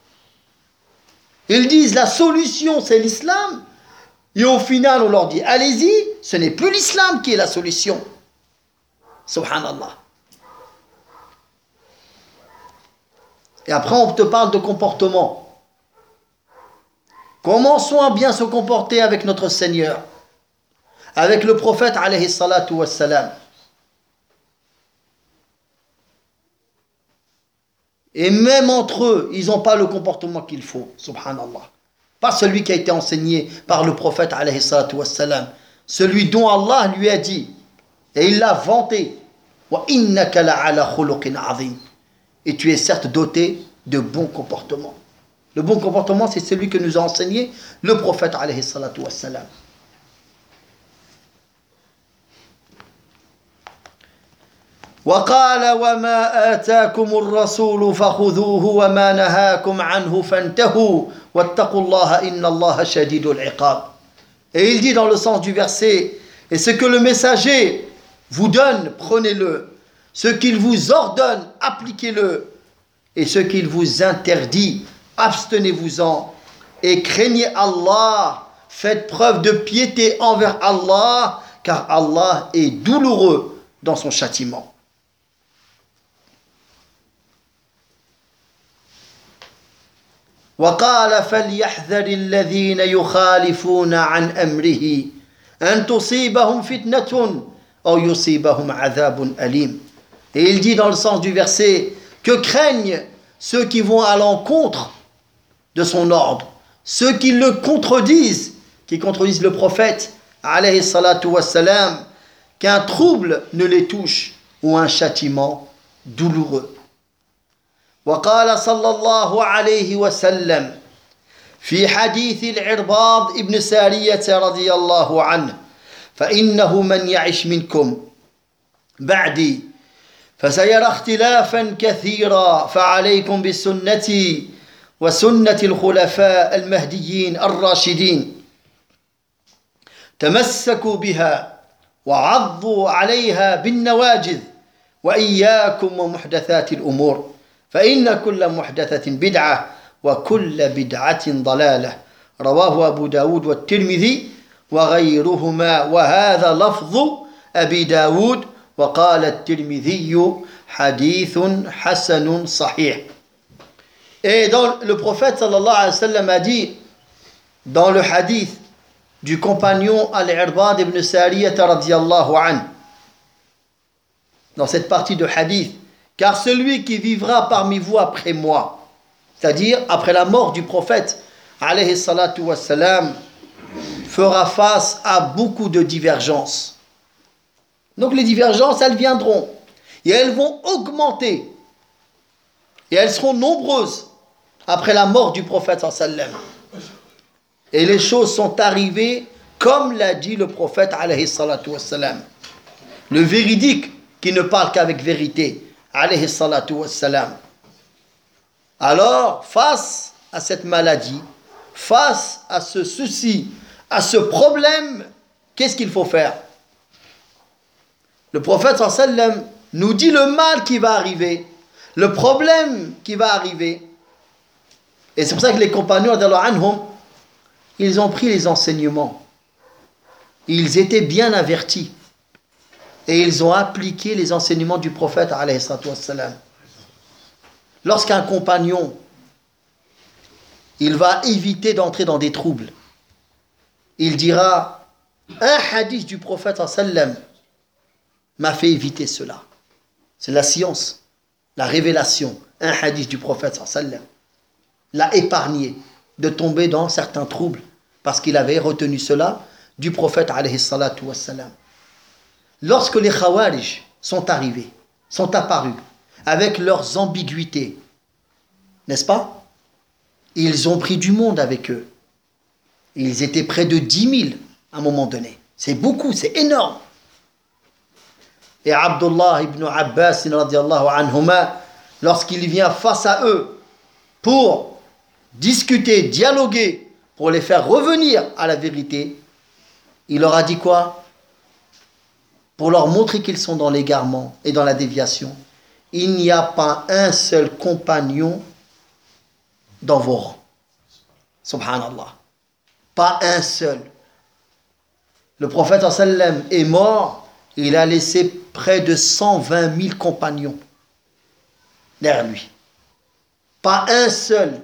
Ils disent la solution c'est l'islam, et au final on leur dit allez-y, ce n'est plus l'islam qui est la solution. Subhanallah. Et après on te parle de comportement. Commençons à bien se comporter avec notre Seigneur, avec le prophète alayhi salatu wassalam. Et même entre eux, ils n'ont pas le comportement qu'il faut, subhanallah. Pas celui qui a été enseigné par le prophète, alayhi salatu wassalam. Celui dont Allah lui a dit, et il l'a vanté, wa innaka la'ala khuluqin azim. Et tu es certes doté de bons comportements. Le bon comportement, c'est celui que nous a enseigné le prophète, alayhi salatu wassalam. وقال وما آتاكم الرسول فخذوه وما نهاكم عنه فانتهوا واتقوا الله إن الله شديد العقاب. Et il dit dans le sens du verset, et ce que le messager vous donne, prenez-le. Ce qu'il vous ordonne, appliquez-le. Et ce qu'il vous interdit, abstenez-vous-en. Et craignez Allah, faites preuve de piété envers Allah, car Allah est douloureux dans son châtiment. وقال فليحذر الذين يخالفون عن أمره أن تصيبهم فتنة أو يصيبهم عذاب أليم. Et il dit dans le sens du verset que craignent ceux qui vont à l'encontre de son ordre, ceux qui le contredisent, qui contredisent le prophète alayhi salatu wassalam, qu'un trouble ne les touche ou un châtiment douloureux. وقال صلى الله عليه وسلم في حديث العرباض ابن سارية رضي الله عنه فإنه من يعش منكم بعدي فسيرى اختلافا كثيرا فعليكم بسنتي وسنة الخلفاء المهديين الراشدين تمسكوا بها وعضوا عليها بالنواجذ وإياكم ومحدثات الأمور فإن كل محدثة بدعة وكل بدعة ضلالة رواه أبو داود والترمذي وغيرهما وهذا لفظ أبي داود وقال الترمذي حديث حسن صحيح. Et dans, le prophète sallallahu alayhi wa sallam a dit dans le hadith du compagnon Al-Irbad ibn Sariyah radiyallahu anhu, dans cette partie de hadith, car celui qui vivra parmi vous après moi, c'est-à-dire après la mort du prophète alayhi salatu wassalam, fera face à beaucoup de divergences. Donc les divergences, elles viendront et elles vont augmenter et elles seront nombreuses après la mort du prophète sallallahu alayhi wa sallam. Et les choses sont arrivées comme l'a dit le prophète alayhi salatu wassalam. Le véridique qui ne parle qu'avec vérité alayhi salatu wassalam. Alors, face à cette maladie, face à ce souci, à ce problème, qu'est-ce qu'il faut faire? Le prophète sallallahu alayhi wa sallam nous dit le mal qui va arriver, le problème qui va arriver. Et c'est pour ça que les compagnons anhum, ils ont pris les enseignements. Ils étaient bien avertis. Et ils ont appliqué les enseignements du prophète alayhi salatu wassalam. Lorsqu'un compagnon, il va éviter d'entrer dans des troubles, il dira, un hadith du prophète sallallahu alayhi wa sallam m'a fait éviter cela. C'est la science, la révélation. Un hadith du prophète sallallahu alayhi wa sallam l'a épargné de tomber dans certains troubles parce qu'il avait retenu cela du prophète alayhi salatu wassalam. Lorsque les Khawarij sont arrivés, sont apparus avec leurs ambiguïtés, n'est-ce pas? Ils ont pris du monde avec eux. Ils étaient près de 10 000 à un moment donné. C'est beaucoup, c'est énorme. Et Abdullah ibn Abbas radiallahu anhuma, lorsqu'il vient face à eux pour discuter, dialoguer, pour les faire revenir à la vérité, il leur a dit quoi? Pour leur montrer qu'ils sont dans l'égarement et dans la déviation. Il n'y a pas un seul compagnon dans vos rangs. Subhanallah. Pas un seul. Le prophète sallallahu alayhi wa sallam est mort, il a laissé près de 120 000 compagnons derrière lui. Pas un seul.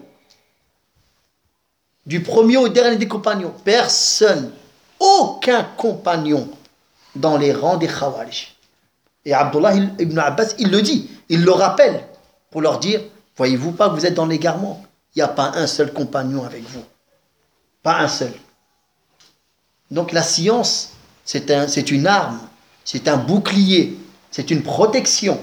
Du premier au dernier des compagnons, personne, aucun compagnon dans les rangs des Khawarij. Et Abdullah ibn Abbas, il le dit, il le rappelle pour leur dire, voyez-vous pas que vous êtes dans l'égarement? Il n'y a pas un seul compagnon avec vous. Pas un seul. Donc la science, c'est une arme, c'est un bouclier, c'est une protection.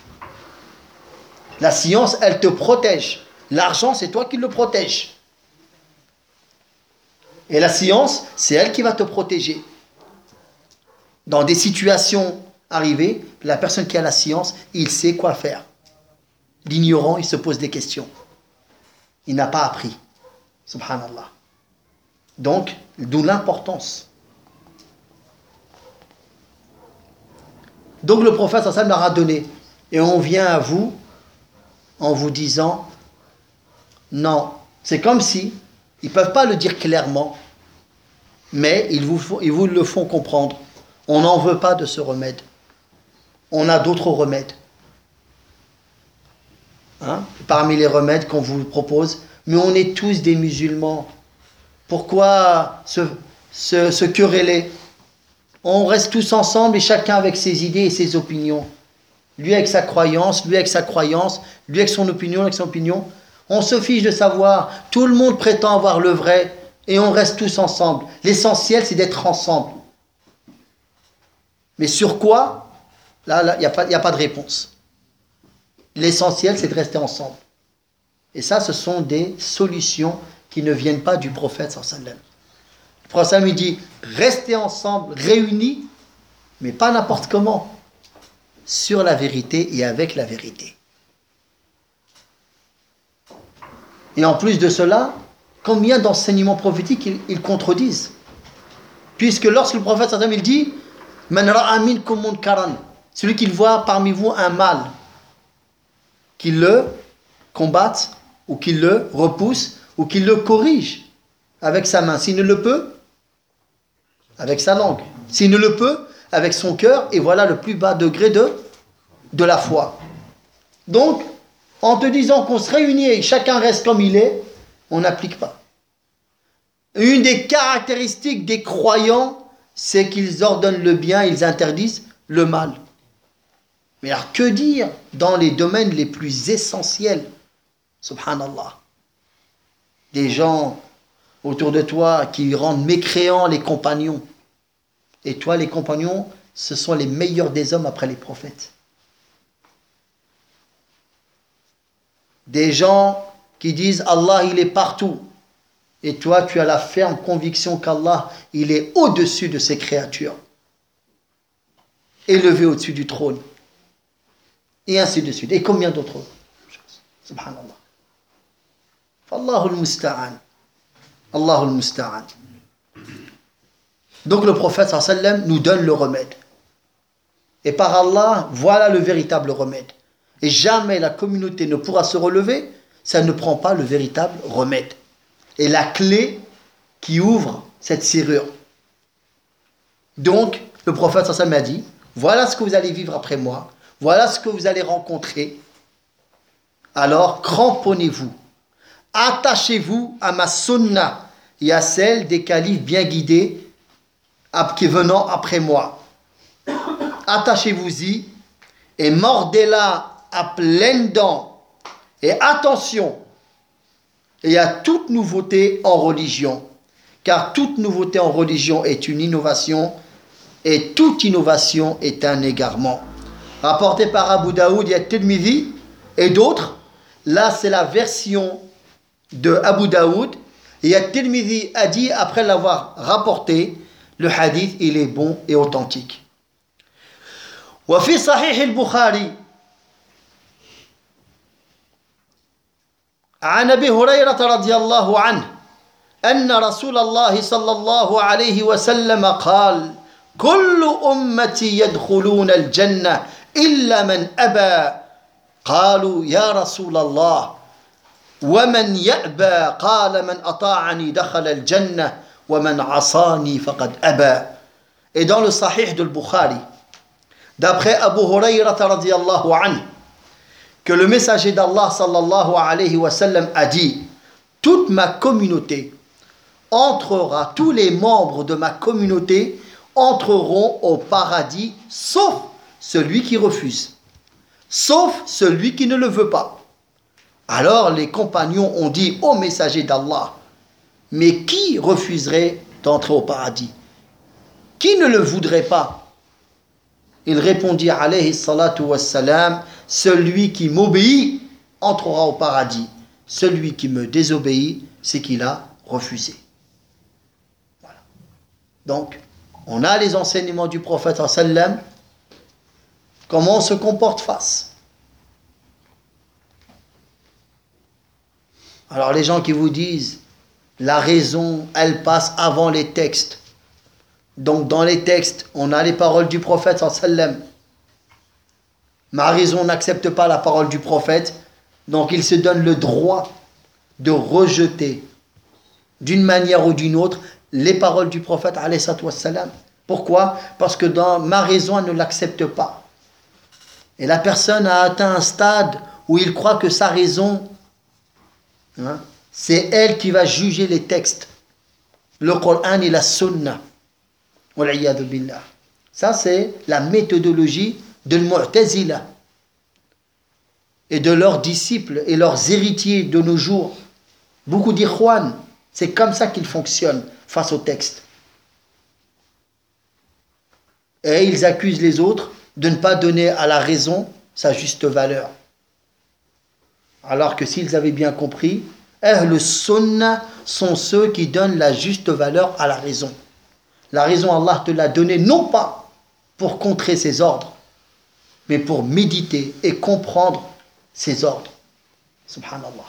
La science, elle te protège. L'argent, c'est toi qui le protège. Et la science, c'est elle qui va te protéger. Dans des situations arrivées, la personne qui a la science, il sait quoi faire. L'ignorant, il se pose des questions. Il n'a pas appris. Subhanallah. Donc, d'où l'importance. Donc le prophète sallallahu alayhi wa sallam leur a donné. Et on vient à vous en vous disant, non, c'est comme si, ils ne peuvent pas le dire clairement, mais ils vous le font comprendre. On n'en veut pas de ce remède. On a d'autres remèdes. Hein? Parmi les remèdes qu'on vous propose, mais on est tous des musulmans. Pourquoi se quereller? On reste tous ensemble et chacun avec ses idées et ses opinions. Lui avec sa croyance, lui avec sa croyance, lui avec son opinion, avec son opinion. On se fiche de savoir. Tout le monde prétend avoir le vrai et on reste tous ensemble. L'essentiel, c'est d'être ensemble. Mais sur quoi? Là, il n'y a pas de réponse. L'essentiel, c'est de rester ensemble. Et ça, ce sont des solutions qui ne viennent pas du prophète sallallahu alayhi wa sallam. Le prophète sallallahu alayhi wa sallam, il dit, restez ensemble, réunis, mais pas n'importe comment, sur la vérité et avec la vérité. Et en plus de cela, combien d'enseignements prophétiques ils contredisent? Puisque lorsque le prophète sallallahu alayhi wa sallam, il dit, Man ra'a minkum munkaran, celui qui voit parmi vous un mal, qu'il le combatte, ou qu'il le repousse, ou qu'il le corrige avec sa main. S'il ne le peut, avec sa langue. S'il ne le peut, avec son cœur. Et voilà le plus bas degré de la foi. Donc, en te disant qu'on se réunit et chacun reste comme il est, on n'applique pas. Une des caractéristiques des croyants, c'est qu'ils ordonnent le bien, ils interdisent le mal. Mais alors que dire dans les domaines les plus essentiels? Subhanallah. Des gens autour de toi qui rendent mécréants les compagnons. Et toi, les compagnons, ce sont les meilleurs des hommes après les prophètes. Des gens qui disent Allah, il est partout. Et toi, tu as la ferme conviction qu'Allah, il est au-dessus de ses créatures. Élevé au-dessus du trône. Et ainsi de suite. Et combien d'autres choses. Subhanallah. Allahul musta'an. Allahul musta'an. Donc le prophète sallallahu alayhi wa sallam nous donne le remède. Et par Allah, voilà le véritable remède. Et jamais la communauté ne pourra se relever, ça ne prend pas le véritable remède. Et la clé qui ouvre cette serrure. Donc, le prophète sallallahu alayhi wa sallam a dit, voilà ce que vous allez vivre après moi, voilà ce que vous allez rencontrer. Alors, cramponnez-vous. Attachez-vous à ma sunna et à celle des califes bien guidés qui venant après moi. Attachez-vous-y et mordez-la à pleines dents. Et attention, il y a toute nouveauté en religion, car toute nouveauté en religion est une innovation et toute innovation est un égarement. Rapporté par Abu Daoud et At-Tirmidhi et d'autres, là c'est la version de Abu Daoud, et At-Tirmidhi a dit, après l'avoir rapporté, le hadith il est bon et authentique. وفي صحيح البخاري عن أبي هريرة رضي الله عنه أن رسول الله صلى الله عليه وسلم قال كل أمتي يدخلون الجنة إلا من أبى قالوا يا رسول الله ومن يأبى قال من أطاعني دخل الجنة ومن عصاني فقد أبى. Et dans le Sahih de Bukhari, d'après Abu Hurayra radiyallahu anhu, que le messager d'Allah sallallahu alayhi wa sallam a dit, toute ma communauté entrera, tous les membres de ma communauté entreront au paradis, sauf celui qui refuse, sauf celui qui ne le veut pas. Alors les compagnons ont dit au messager d'Allah, mais qui refuserait d'entrer au paradis? Qui ne le voudrait pas? Il répondit alayhi salatu wassalam, celui qui m'obéit entrera au paradis. Celui qui me désobéit, c'est qu'il a refusé. Voilà. Donc, on a les enseignements du prophète sallam, comment on se comporte face. Alors les gens qui vous disent, la raison, elle passe avant les textes. Donc dans les textes, on a les paroles du prophète sallam. Ma raison n'accepte pas la parole du prophète, donc il se donne le droit de rejeter d'une manière ou d'une autre les paroles du prophète alayhi wassalam. Pourquoi? Parce que dans ma raison, elle ne l'accepte pas. Et la personne a atteint un stade où il croit que sa raison, c'est elle qui va juger les textes, le Coran et la Sunna. Ça c'est la méthodologie de Mu'tazila et de leurs disciples et leurs héritiers de nos jours. Beaucoup d'ikhwan, c'est comme ça qu'ils fonctionnent face au texte. Et ils accusent les autres de ne pas donner à la raison sa juste valeur. Alors que s'ils avaient bien compris, Ahl Sunnah sont ceux qui donnent la juste valeur à la raison. La raison, Allah te l'a donnée non pas pour contrer ses ordres, mais pour méditer et comprendre ses ordres. Subhanallah.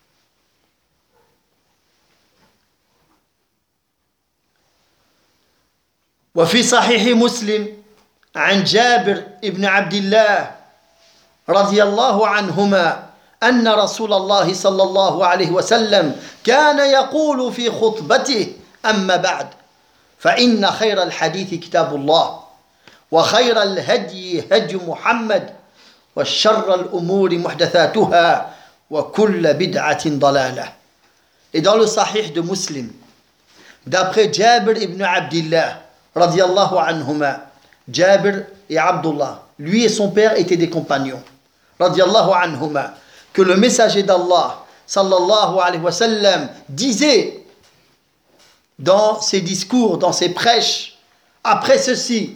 وفي صحيح مسلم عن جابر بن عبد الله رضي الله عنهما أن رسول الله صلى الله عليه وسلم كان يقول في خطبته أما بعد فإن خير الحديث كتاب الله وخير الهدي هدي محمد وشر الأمور محدثاتها وكل بدعة ضلالة. Et dans le Sahih de Muslim, d'après Jabir ibn Abdillah, radiyallahu anhuma, Jabir et Abdullah, lui et son père étaient des compagnons, radiyallahu anhuma, que le messager d'Allah, sallallahu alayhi wa sallam, disait dans ses discours, dans ses prêches, après ceci,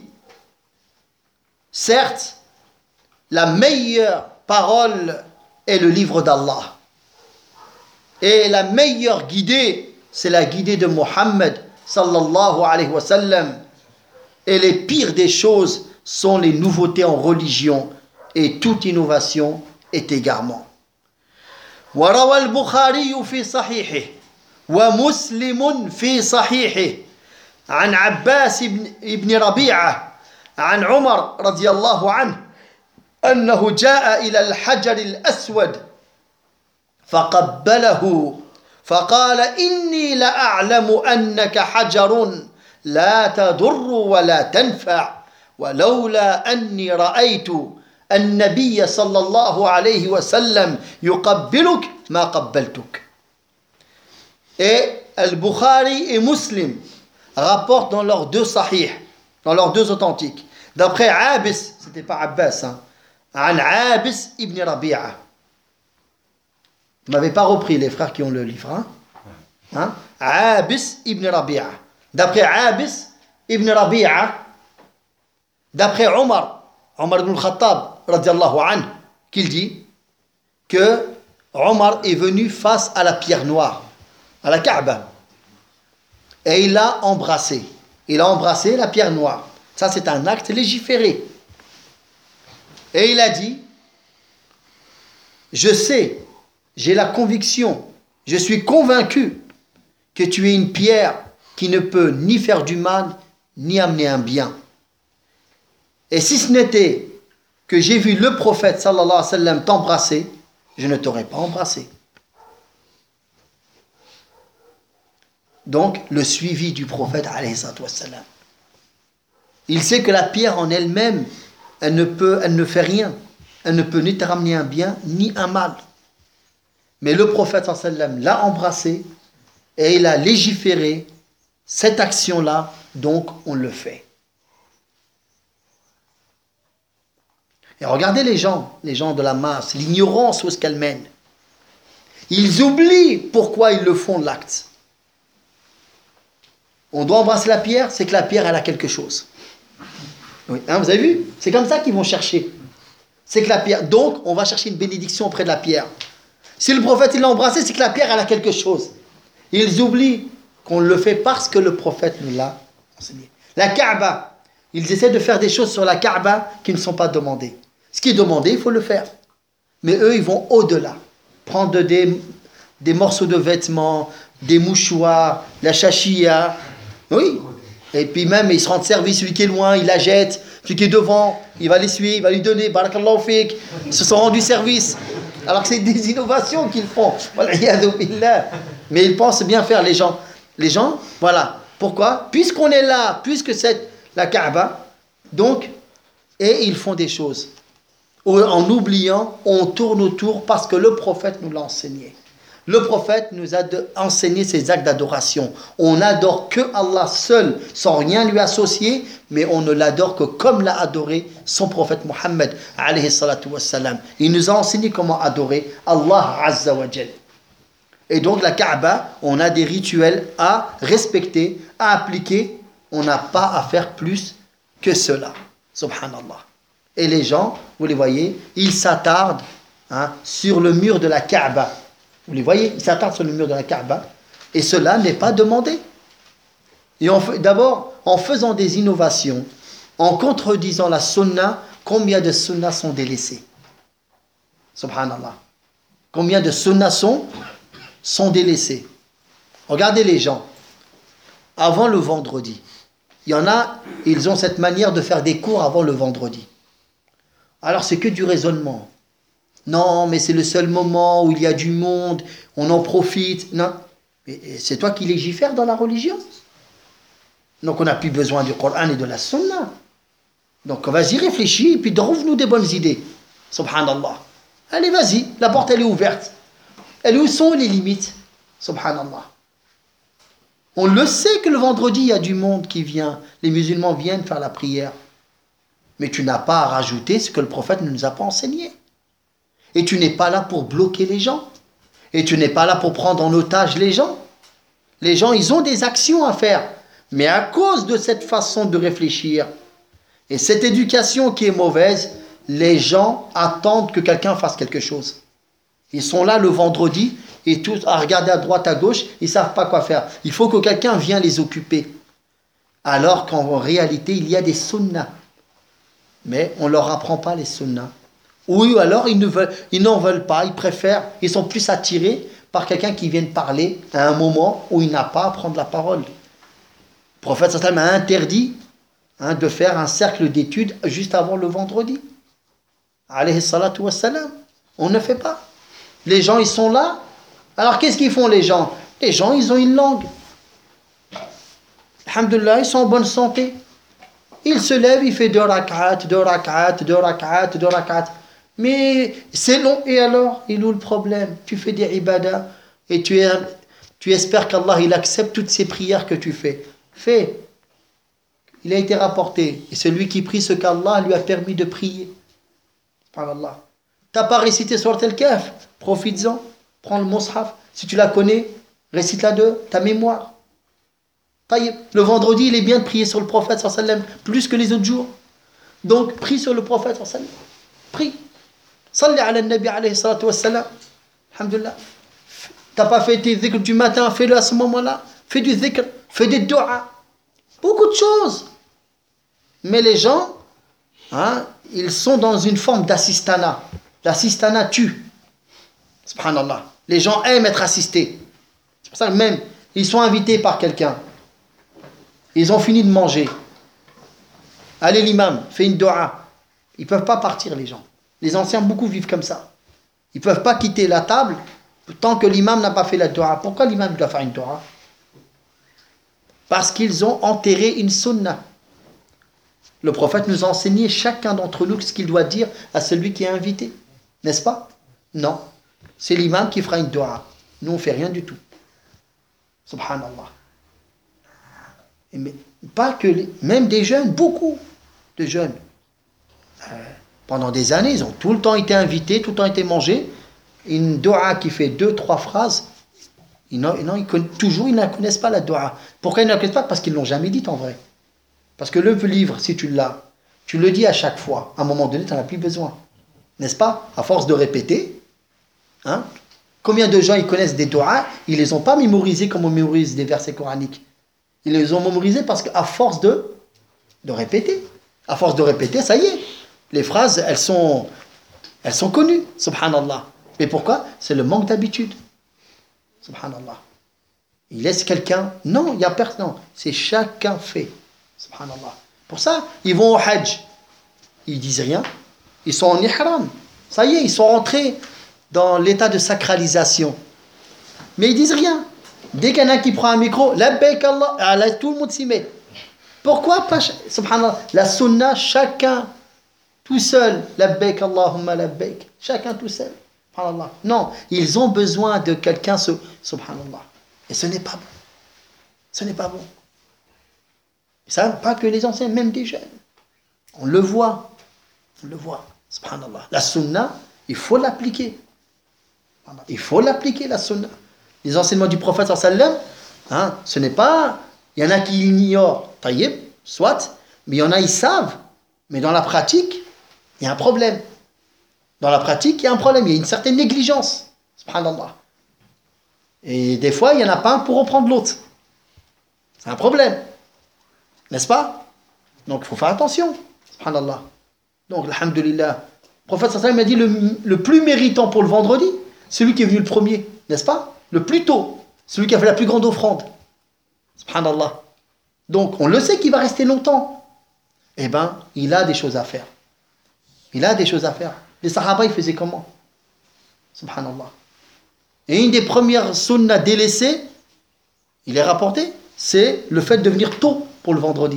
certes, la meilleure parole est le livre d'Allah. Et la meilleure guidée, c'est la guidée de Muhammad, sallallahu alayhi wa sallam. Et les pires des choses sont les nouveautés en religion, et toute innovation est égarement. وروى البخاري في صحيحه ومسلم في صحيحه عن عباس بن ربيعة عن عمر رضي الله عنه أنه جاء إلى الحجر الأسود فقبله فقال إني لأعلم أنك حجر لا تضر ولا تنفع ولولا أني رأيت النبي صلى الله عليه وسلم يقبلك ما قبلتك. Et Al-Bukhari et Muslim rapportent dans leurs deux sahih, dans leurs deux authentiques, d'après Abis, c'était pas Abbas, hein, An Abis ibn Rabi'a. Vous m'avez pas repris les frères qui ont le livre, hein? Hein? Abis ibn Rabi'a. D'après Abis ibn Rabi'a, d'après Omar ibn al-Khattab, radiallahu anhu, qu'il dit que Omar est venu face à la pierre noire, à la Kaaba, et il l'a embrassé. Il a embrassé la pierre noire. Ça, c'est un acte légiféré. Et il a dit, je sais, j'ai la conviction, je suis convaincu que tu es une pierre qui ne peut ni faire du mal, ni amener un bien. Et si ce n'était que j'ai vu le prophète sallallahu alayhi wa sallam t'embrasser, je ne t'aurais pas embrassé. Donc, le suivi du prophète alayhi wa sallam. Il sait que la pierre en elle-même, elle ne fait rien. Elle ne peut ni te ramener un bien, ni un mal. Mais le prophète sallallahu alayhi wa sallam l'a embrassé et il a légiféré cette action-là, donc on le fait. Et regardez les gens de la masse, l'ignorance où est-ce qu'elle mène. Ils oublient pourquoi ils le font l'acte. On doit embrasser la pierre, c'est que la pierre elle a quelque chose. Oui, hein, vous avez vu? C'est comme ça qu'ils vont chercher. C'est que la pierre, donc on va chercher une bénédiction auprès de la pierre. Si le prophète il l'a embrassé, c'est que la pierre elle a quelque chose. Ils oublient qu'on le fait parce que le prophète nous l'a enseigné. La Kaaba, ils essaient de faire des choses sur la Kaaba qui ne sont pas demandées. Ce qui est demandé, il faut le faire. Mais eux, ils vont au-delà. Prendre des morceaux de vêtements, des mouchoirs, la chachia. Oui. Et puis même, ils se rendent service, celui qui est loin, il la jette. Celui qui est devant, il va l'essuyer, il va lui donner. Barakallahu fik. Ils se sont rendus service. Alors que c'est des innovations qu'ils font. Mais ils pensent bien faire, les gens. Les gens, voilà. Pourquoi? Puisqu'on est là, puisque c'est la Kaaba, donc, et ils font des choses. En oubliant, on tourne autour parce que le prophète nous l'a enseigné. Le prophète nous a enseigné ces actes d'adoration. On n'adore que Allah seul, sans rien lui associer, mais on ne l'adore que comme l'a adoré son prophète Mohammed, alayhi salatu wassalam. Il nous a enseigné comment adorer Allah Azza wa Jal. Et donc la Kaaba, on a des rituels à respecter, à appliquer. On n'a pas à faire plus que cela. Subhanallah. Et les gens, vous les voyez, ils s'attardent sur le mur de la Kaaba. Vous les voyez, ils s'attardent sur le mur de la Kaaba. Et cela n'est pas demandé. Et d'abord, en faisant des innovations, en contredisant la sunna, combien de sunnas sont délaissés? Subhanallah. Combien de sunnas sont délaissés? Regardez les gens. Avant le vendredi, il y en a, ils ont cette manière de faire des cours avant le vendredi. Alors c'est que du raisonnement. Non, mais c'est le seul moment où il y a du monde, on en profite. Non, mais c'est toi qui légifères dans la religion. Donc on n'a plus besoin du Coran et de la Sunna. Donc vas-y, réfléchis, et puis trouve-nous des bonnes idées. Subhanallah. Allez, vas-y, la porte elle est ouverte. Et où sont les limites? Subhanallah. On le sait que le vendredi, il y a du monde qui vient. Les musulmans viennent faire la prière. Mais tu n'as pas à rajouter ce que le prophète ne nous a pas enseigné. Et tu n'es pas là pour bloquer les gens. Et tu n'es pas là pour prendre en otage les gens. Les gens, ils ont des actions à faire. Mais à cause de cette façon de réfléchir et cette éducation qui est mauvaise, les gens attendent que quelqu'un fasse quelque chose. Ils sont là le vendredi et tous à regarder à droite, à gauche, ils ne savent pas quoi faire. Il faut que quelqu'un vienne les occuper. Alors qu'en réalité, il y a des sunnas. Mais on ne leur apprend pas les sunnas. Ou alors ils n'en veulent pas, ils sont plus attirés par quelqu'un qui vienne parler à un moment où il n'a pas à prendre la parole. Le prophète sallam a interdit de faire un cercle d'études juste avant le vendredi. Alayhi salatu wassalam. On ne fait pas. Les gens, ils sont là. Alors qu'est-ce qu'ils font les gens? Les gens, ils ont une langue. Alhamdulillah, ils sont en bonne santé. Il se lève, il fait 2 rak'at, 2 rak'at, 2 rak'at, 2 rak'at. Mais c'est long, et alors? Il est où le problème? Tu fais des ibadah et tu espères qu'Allah il accepte toutes ces prières que tu fais. Fais. Il a été rapporté. Et celui qui prie ce qu'Allah lui a permis de prier. Subhanallah. Tu n'as pas récité Surat Al-Kahf? Profites-en. Prends le Mus'haf. Si tu la connais, récite-la de ta mémoire. Le vendredi, il est bien de prier sur le prophète sallam plus que les autres jours. Donc, prie sur le prophète sallam. Prie. Salli ala nabi alayhi salatu wassalam. Alhamdulillah. T'as pas fait tes dhikr du matin, fais-le à ce moment-là. Fais du dhikr, fais des du'a. Beaucoup de choses. Mais les gens, ils sont dans une forme d'assistana. L'assistana tue. Subhanallah. Les gens aiment être assistés. C'est pour ça que même, ils sont invités par quelqu'un. Ils ont fini de manger. Allez l'imam, fais une dua. Ils ne peuvent pas partir les gens. Les anciens, beaucoup vivent comme ça. Ils ne peuvent pas quitter la table tant que l'imam n'a pas fait la dua. Pourquoi l'imam doit faire une dua? Parce qu'ils ont enterré une sunna. Le prophète nous a enseigné chacun d'entre nous ce qu'il doit dire à celui qui est invité. N'est-ce pas? Non. C'est l'imam qui fera une dua. Nous, on ne fait rien du tout. Subhanallah. Mais pas que même des jeunes, beaucoup de jeunes. Pendant des années, ils ont tout le temps été invités, tout le temps été mangés. Une dua qui fait 2-3 phrases, ils ne connaissent pas la dua. Pourquoi ils ne la connaissent pas? Parce qu'ils ne l'ont jamais dite en vrai. Parce que le livre, si tu l'as, tu le dis à chaque fois. À un moment donné, tu n'en as plus besoin. N'est-ce pas? À force de répéter. Combien de gens ils connaissent des duas? Ils ne les ont pas mémorisés comme on mémorise des versets coraniques. Ils les ont mémorisés parce qu'à force de répéter. À force de répéter, ça y est. Les phrases, elles sont connues. Subhanallah. Mais pourquoi? C'est le manque d'habitude. Subhanallah. Il laisse quelqu'un. Non, il n'y a personne. Non. C'est chacun fait. Subhanallah. Pour ça, ils vont au Hajj. Ils disent rien. Ils sont en ihram. Ça y est, ils sont rentrés dans l'état de sacralisation. Mais ils disent rien. Dès qu'il y en a qui prend un micro, labbaik Allah, là, tout le monde s'y met. Pourquoi pas? Subhanallah. La sunna, chacun tout seul. Labbaik Allahumma labbaik. Chacun tout seul. Subhanallah. Non, ils ont besoin de quelqu'un. Subhanallah. Et ce n'est pas bon. Ce n'est pas bon. Ça, pas que les anciens, même des jeunes. On le voit. On le voit. Subhanallah. La sunna, il faut l'appliquer. Il faut l'appliquer, la sunna. Les enseignements du prophète sallam, ce n'est pas... Il y en a qui l'ignorent, taïeb, soit, mais il y en a, ils savent. Mais dans la pratique, il y a un problème. Dans la pratique, il y a un problème, il y a une certaine négligence. Subhanallah. Et des fois, il n'y en a pas un pour reprendre l'autre. C'est un problème. N'est-ce pas? Donc, il faut faire attention. Subhanallah. Donc, alhamdulillah. Le prophète sallallahu alayhi wa sallam a dit le plus méritant pour le vendredi, celui qui est venu le premier. N'est-ce pas? Le plus tôt. Celui qui a fait la plus grande offrande. Subhanallah. Donc, on le sait qu'il va rester longtemps. Eh bien, il a des choses à faire. Il a des choses à faire. Les Sahaba, ils faisaient comment? Subhanallah. Et une des premières sunnas délaissées, il est rapporté, c'est le fait de venir tôt pour le vendredi.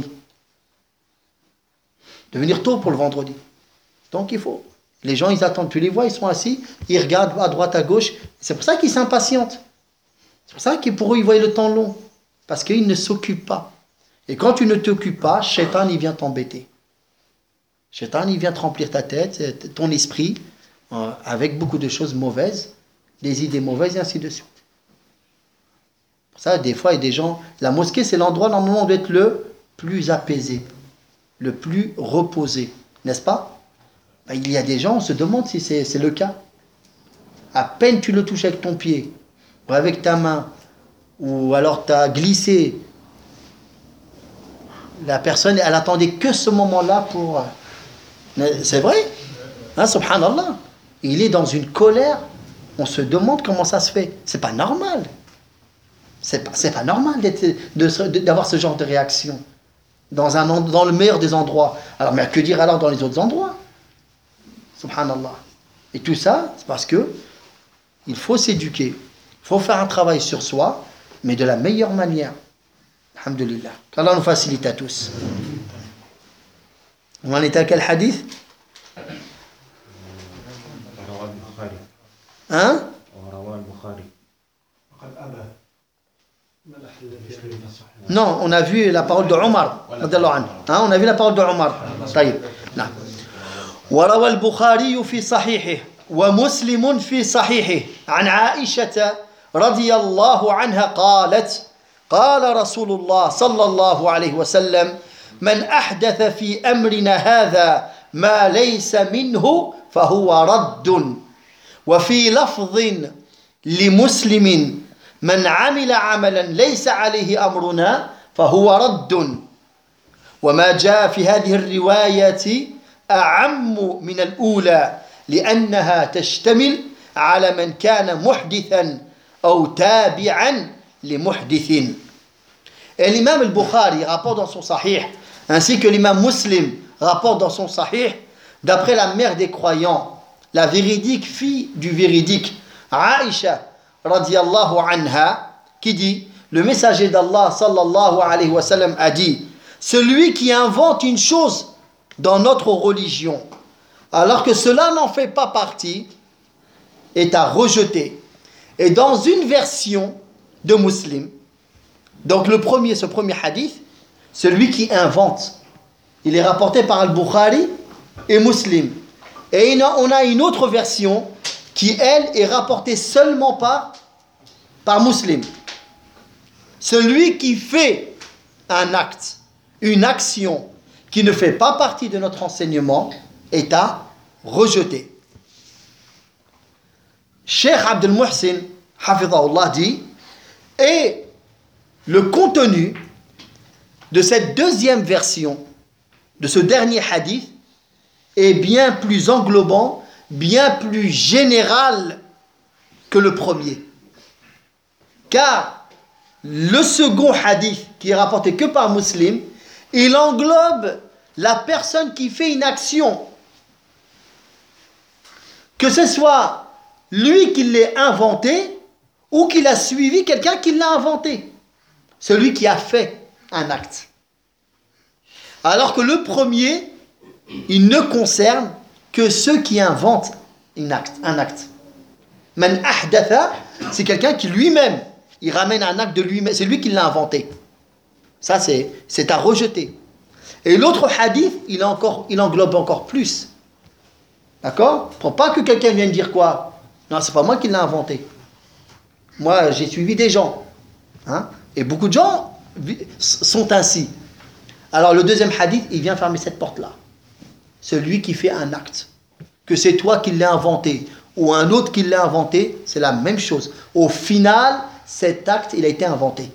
De venir tôt pour le vendredi. Donc il faut. Les gens, ils attendent, tu les vois, ils sont assis, ils regardent à droite, à gauche. C'est pour ça qu'ils s'impatientent. C'est pour ça que pour eux, ils voient le temps long. Parce qu'ils ne s'occupent pas. Et quand tu ne t'occupes pas, Shaitan, il vient t'embêter. Shaitan, il vient te remplir ta tête, ton esprit, avec beaucoup de choses mauvaises, des idées mauvaises et ainsi de suite. Pour ça, des fois, il y a des gens... La mosquée, c'est l'endroit, normalement, où on doit être le plus apaisé, le plus reposé. N'est-ce pas? Ben, il y a des gens, on se demande si c'est le cas. À peine tu le touches avec ton pied, ou avec ta main, ou alors tu as glissé. La personne, elle attendait que ce moment-là pour... C'est vrai, hein, subhanallah. Il est dans une colère. On se demande comment ça se fait. C'est pas normal. C'est pas normal d'avoir ce genre de réaction dans le meilleur des endroits. Alors, mais que dire alors dans les autres endroits? Subhanallah. Et tout ça, c'est parce que il faut s'éduquer. Il faut faire un travail sur soi, mais de la meilleure manière. Alhamdulillah. Qu'Allah nous facilite à tous. On en est à quel hadith? Hein? Non, on a vu la parole de Omar. Hein, on a vu la parole de Omar. طيب. نعم. وروى البخاري في صحيحه ومسلم في صحيحه عن عائشة رضي الله عنها قالت قال رسول الله صلى الله عليه وسلم من أحدث في أمرنا هذا ما ليس منه فهو رد وفي لفظ لمسلم من عمل عملا ليس عليه أمرنا فهو رد وما جاء في هذه الرواية أعم من الأولى لأنها تشتمل على من كان محدثا أو تابعا لمحدث. Et l'imam al-Bukhari rapporte dans son sahih, ainsi que l'imam Muslim rapporte dans son sahih, d'après la mère des croyants, la véridique fille du véridique, Aïcha radiyallahu anha, qui dit, le messager d'Allah sallallahu alayhi wa sallam a dit, celui qui invente une chose dans notre religion, alors que cela n'en fait pas partie, est à rejeter. Et dans une version de Muslim, donc ce premier hadith, celui qui invente, il est rapporté par Al-Bukhari et Muslim. Et on a une autre version qui, elle, est rapportée seulement par Muslim. Celui qui fait un acte, une action qui ne fait pas partie de notre enseignement est à rejeter. Cheikh Abdel Muhsin, hafidhahullah, dit, et le contenu de cette deuxième version, de ce dernier hadith, est bien plus englobant, bien plus général que le premier. Car le second hadith, qui est rapporté que par Muslim, il englobe la personne qui fait une action. Que ce soit lui qui l'ait inventé ou qu'il a suivi quelqu'un qui l'a inventé. Celui qui a fait un acte. Alors que le premier, il ne concerne que ceux qui inventent un acte. Man ahdatha, c'est quelqu'un qui lui-même, il ramène un acte de lui-même, c'est lui qui l'a inventé. Ça, c'est à rejeter. Et l'autre hadith, il englobe encore plus. D'accord? Pour pas que quelqu'un vienne dire quoi? Non, c'est pas moi qui l'ai inventé. Moi, j'ai suivi des gens. Hein? Et beaucoup de gens sont ainsi. Alors, le deuxième hadith, il vient fermer cette porte-là. Celui qui fait un acte. que c'est toi qui l'as inventé ou un autre qui l'a inventé, c'est la même chose. Au final, cet acte, il a été inventé.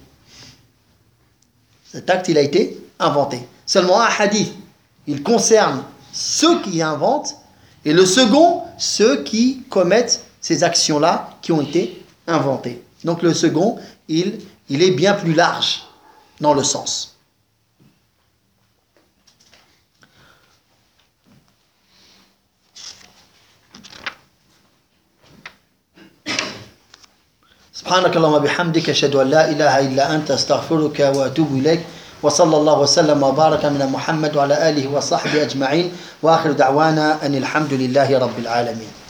Cet acte, il a été inventé. Seulement un hadith, il concerne ceux qui inventent, et le second, ceux qui commettent ces actions-là qui ont été inventées. Donc le second, il est bien plus large dans le sens. سبحانك اللهم وبحمدك أشهد أن لا إله إلا أنت أستغفرك وأتوب إليك وصلى الله وسلم وبارك على محمد وعلى آله وصحبه أجمعين وآخر دعوانا أن الحمد لله رب العالمين.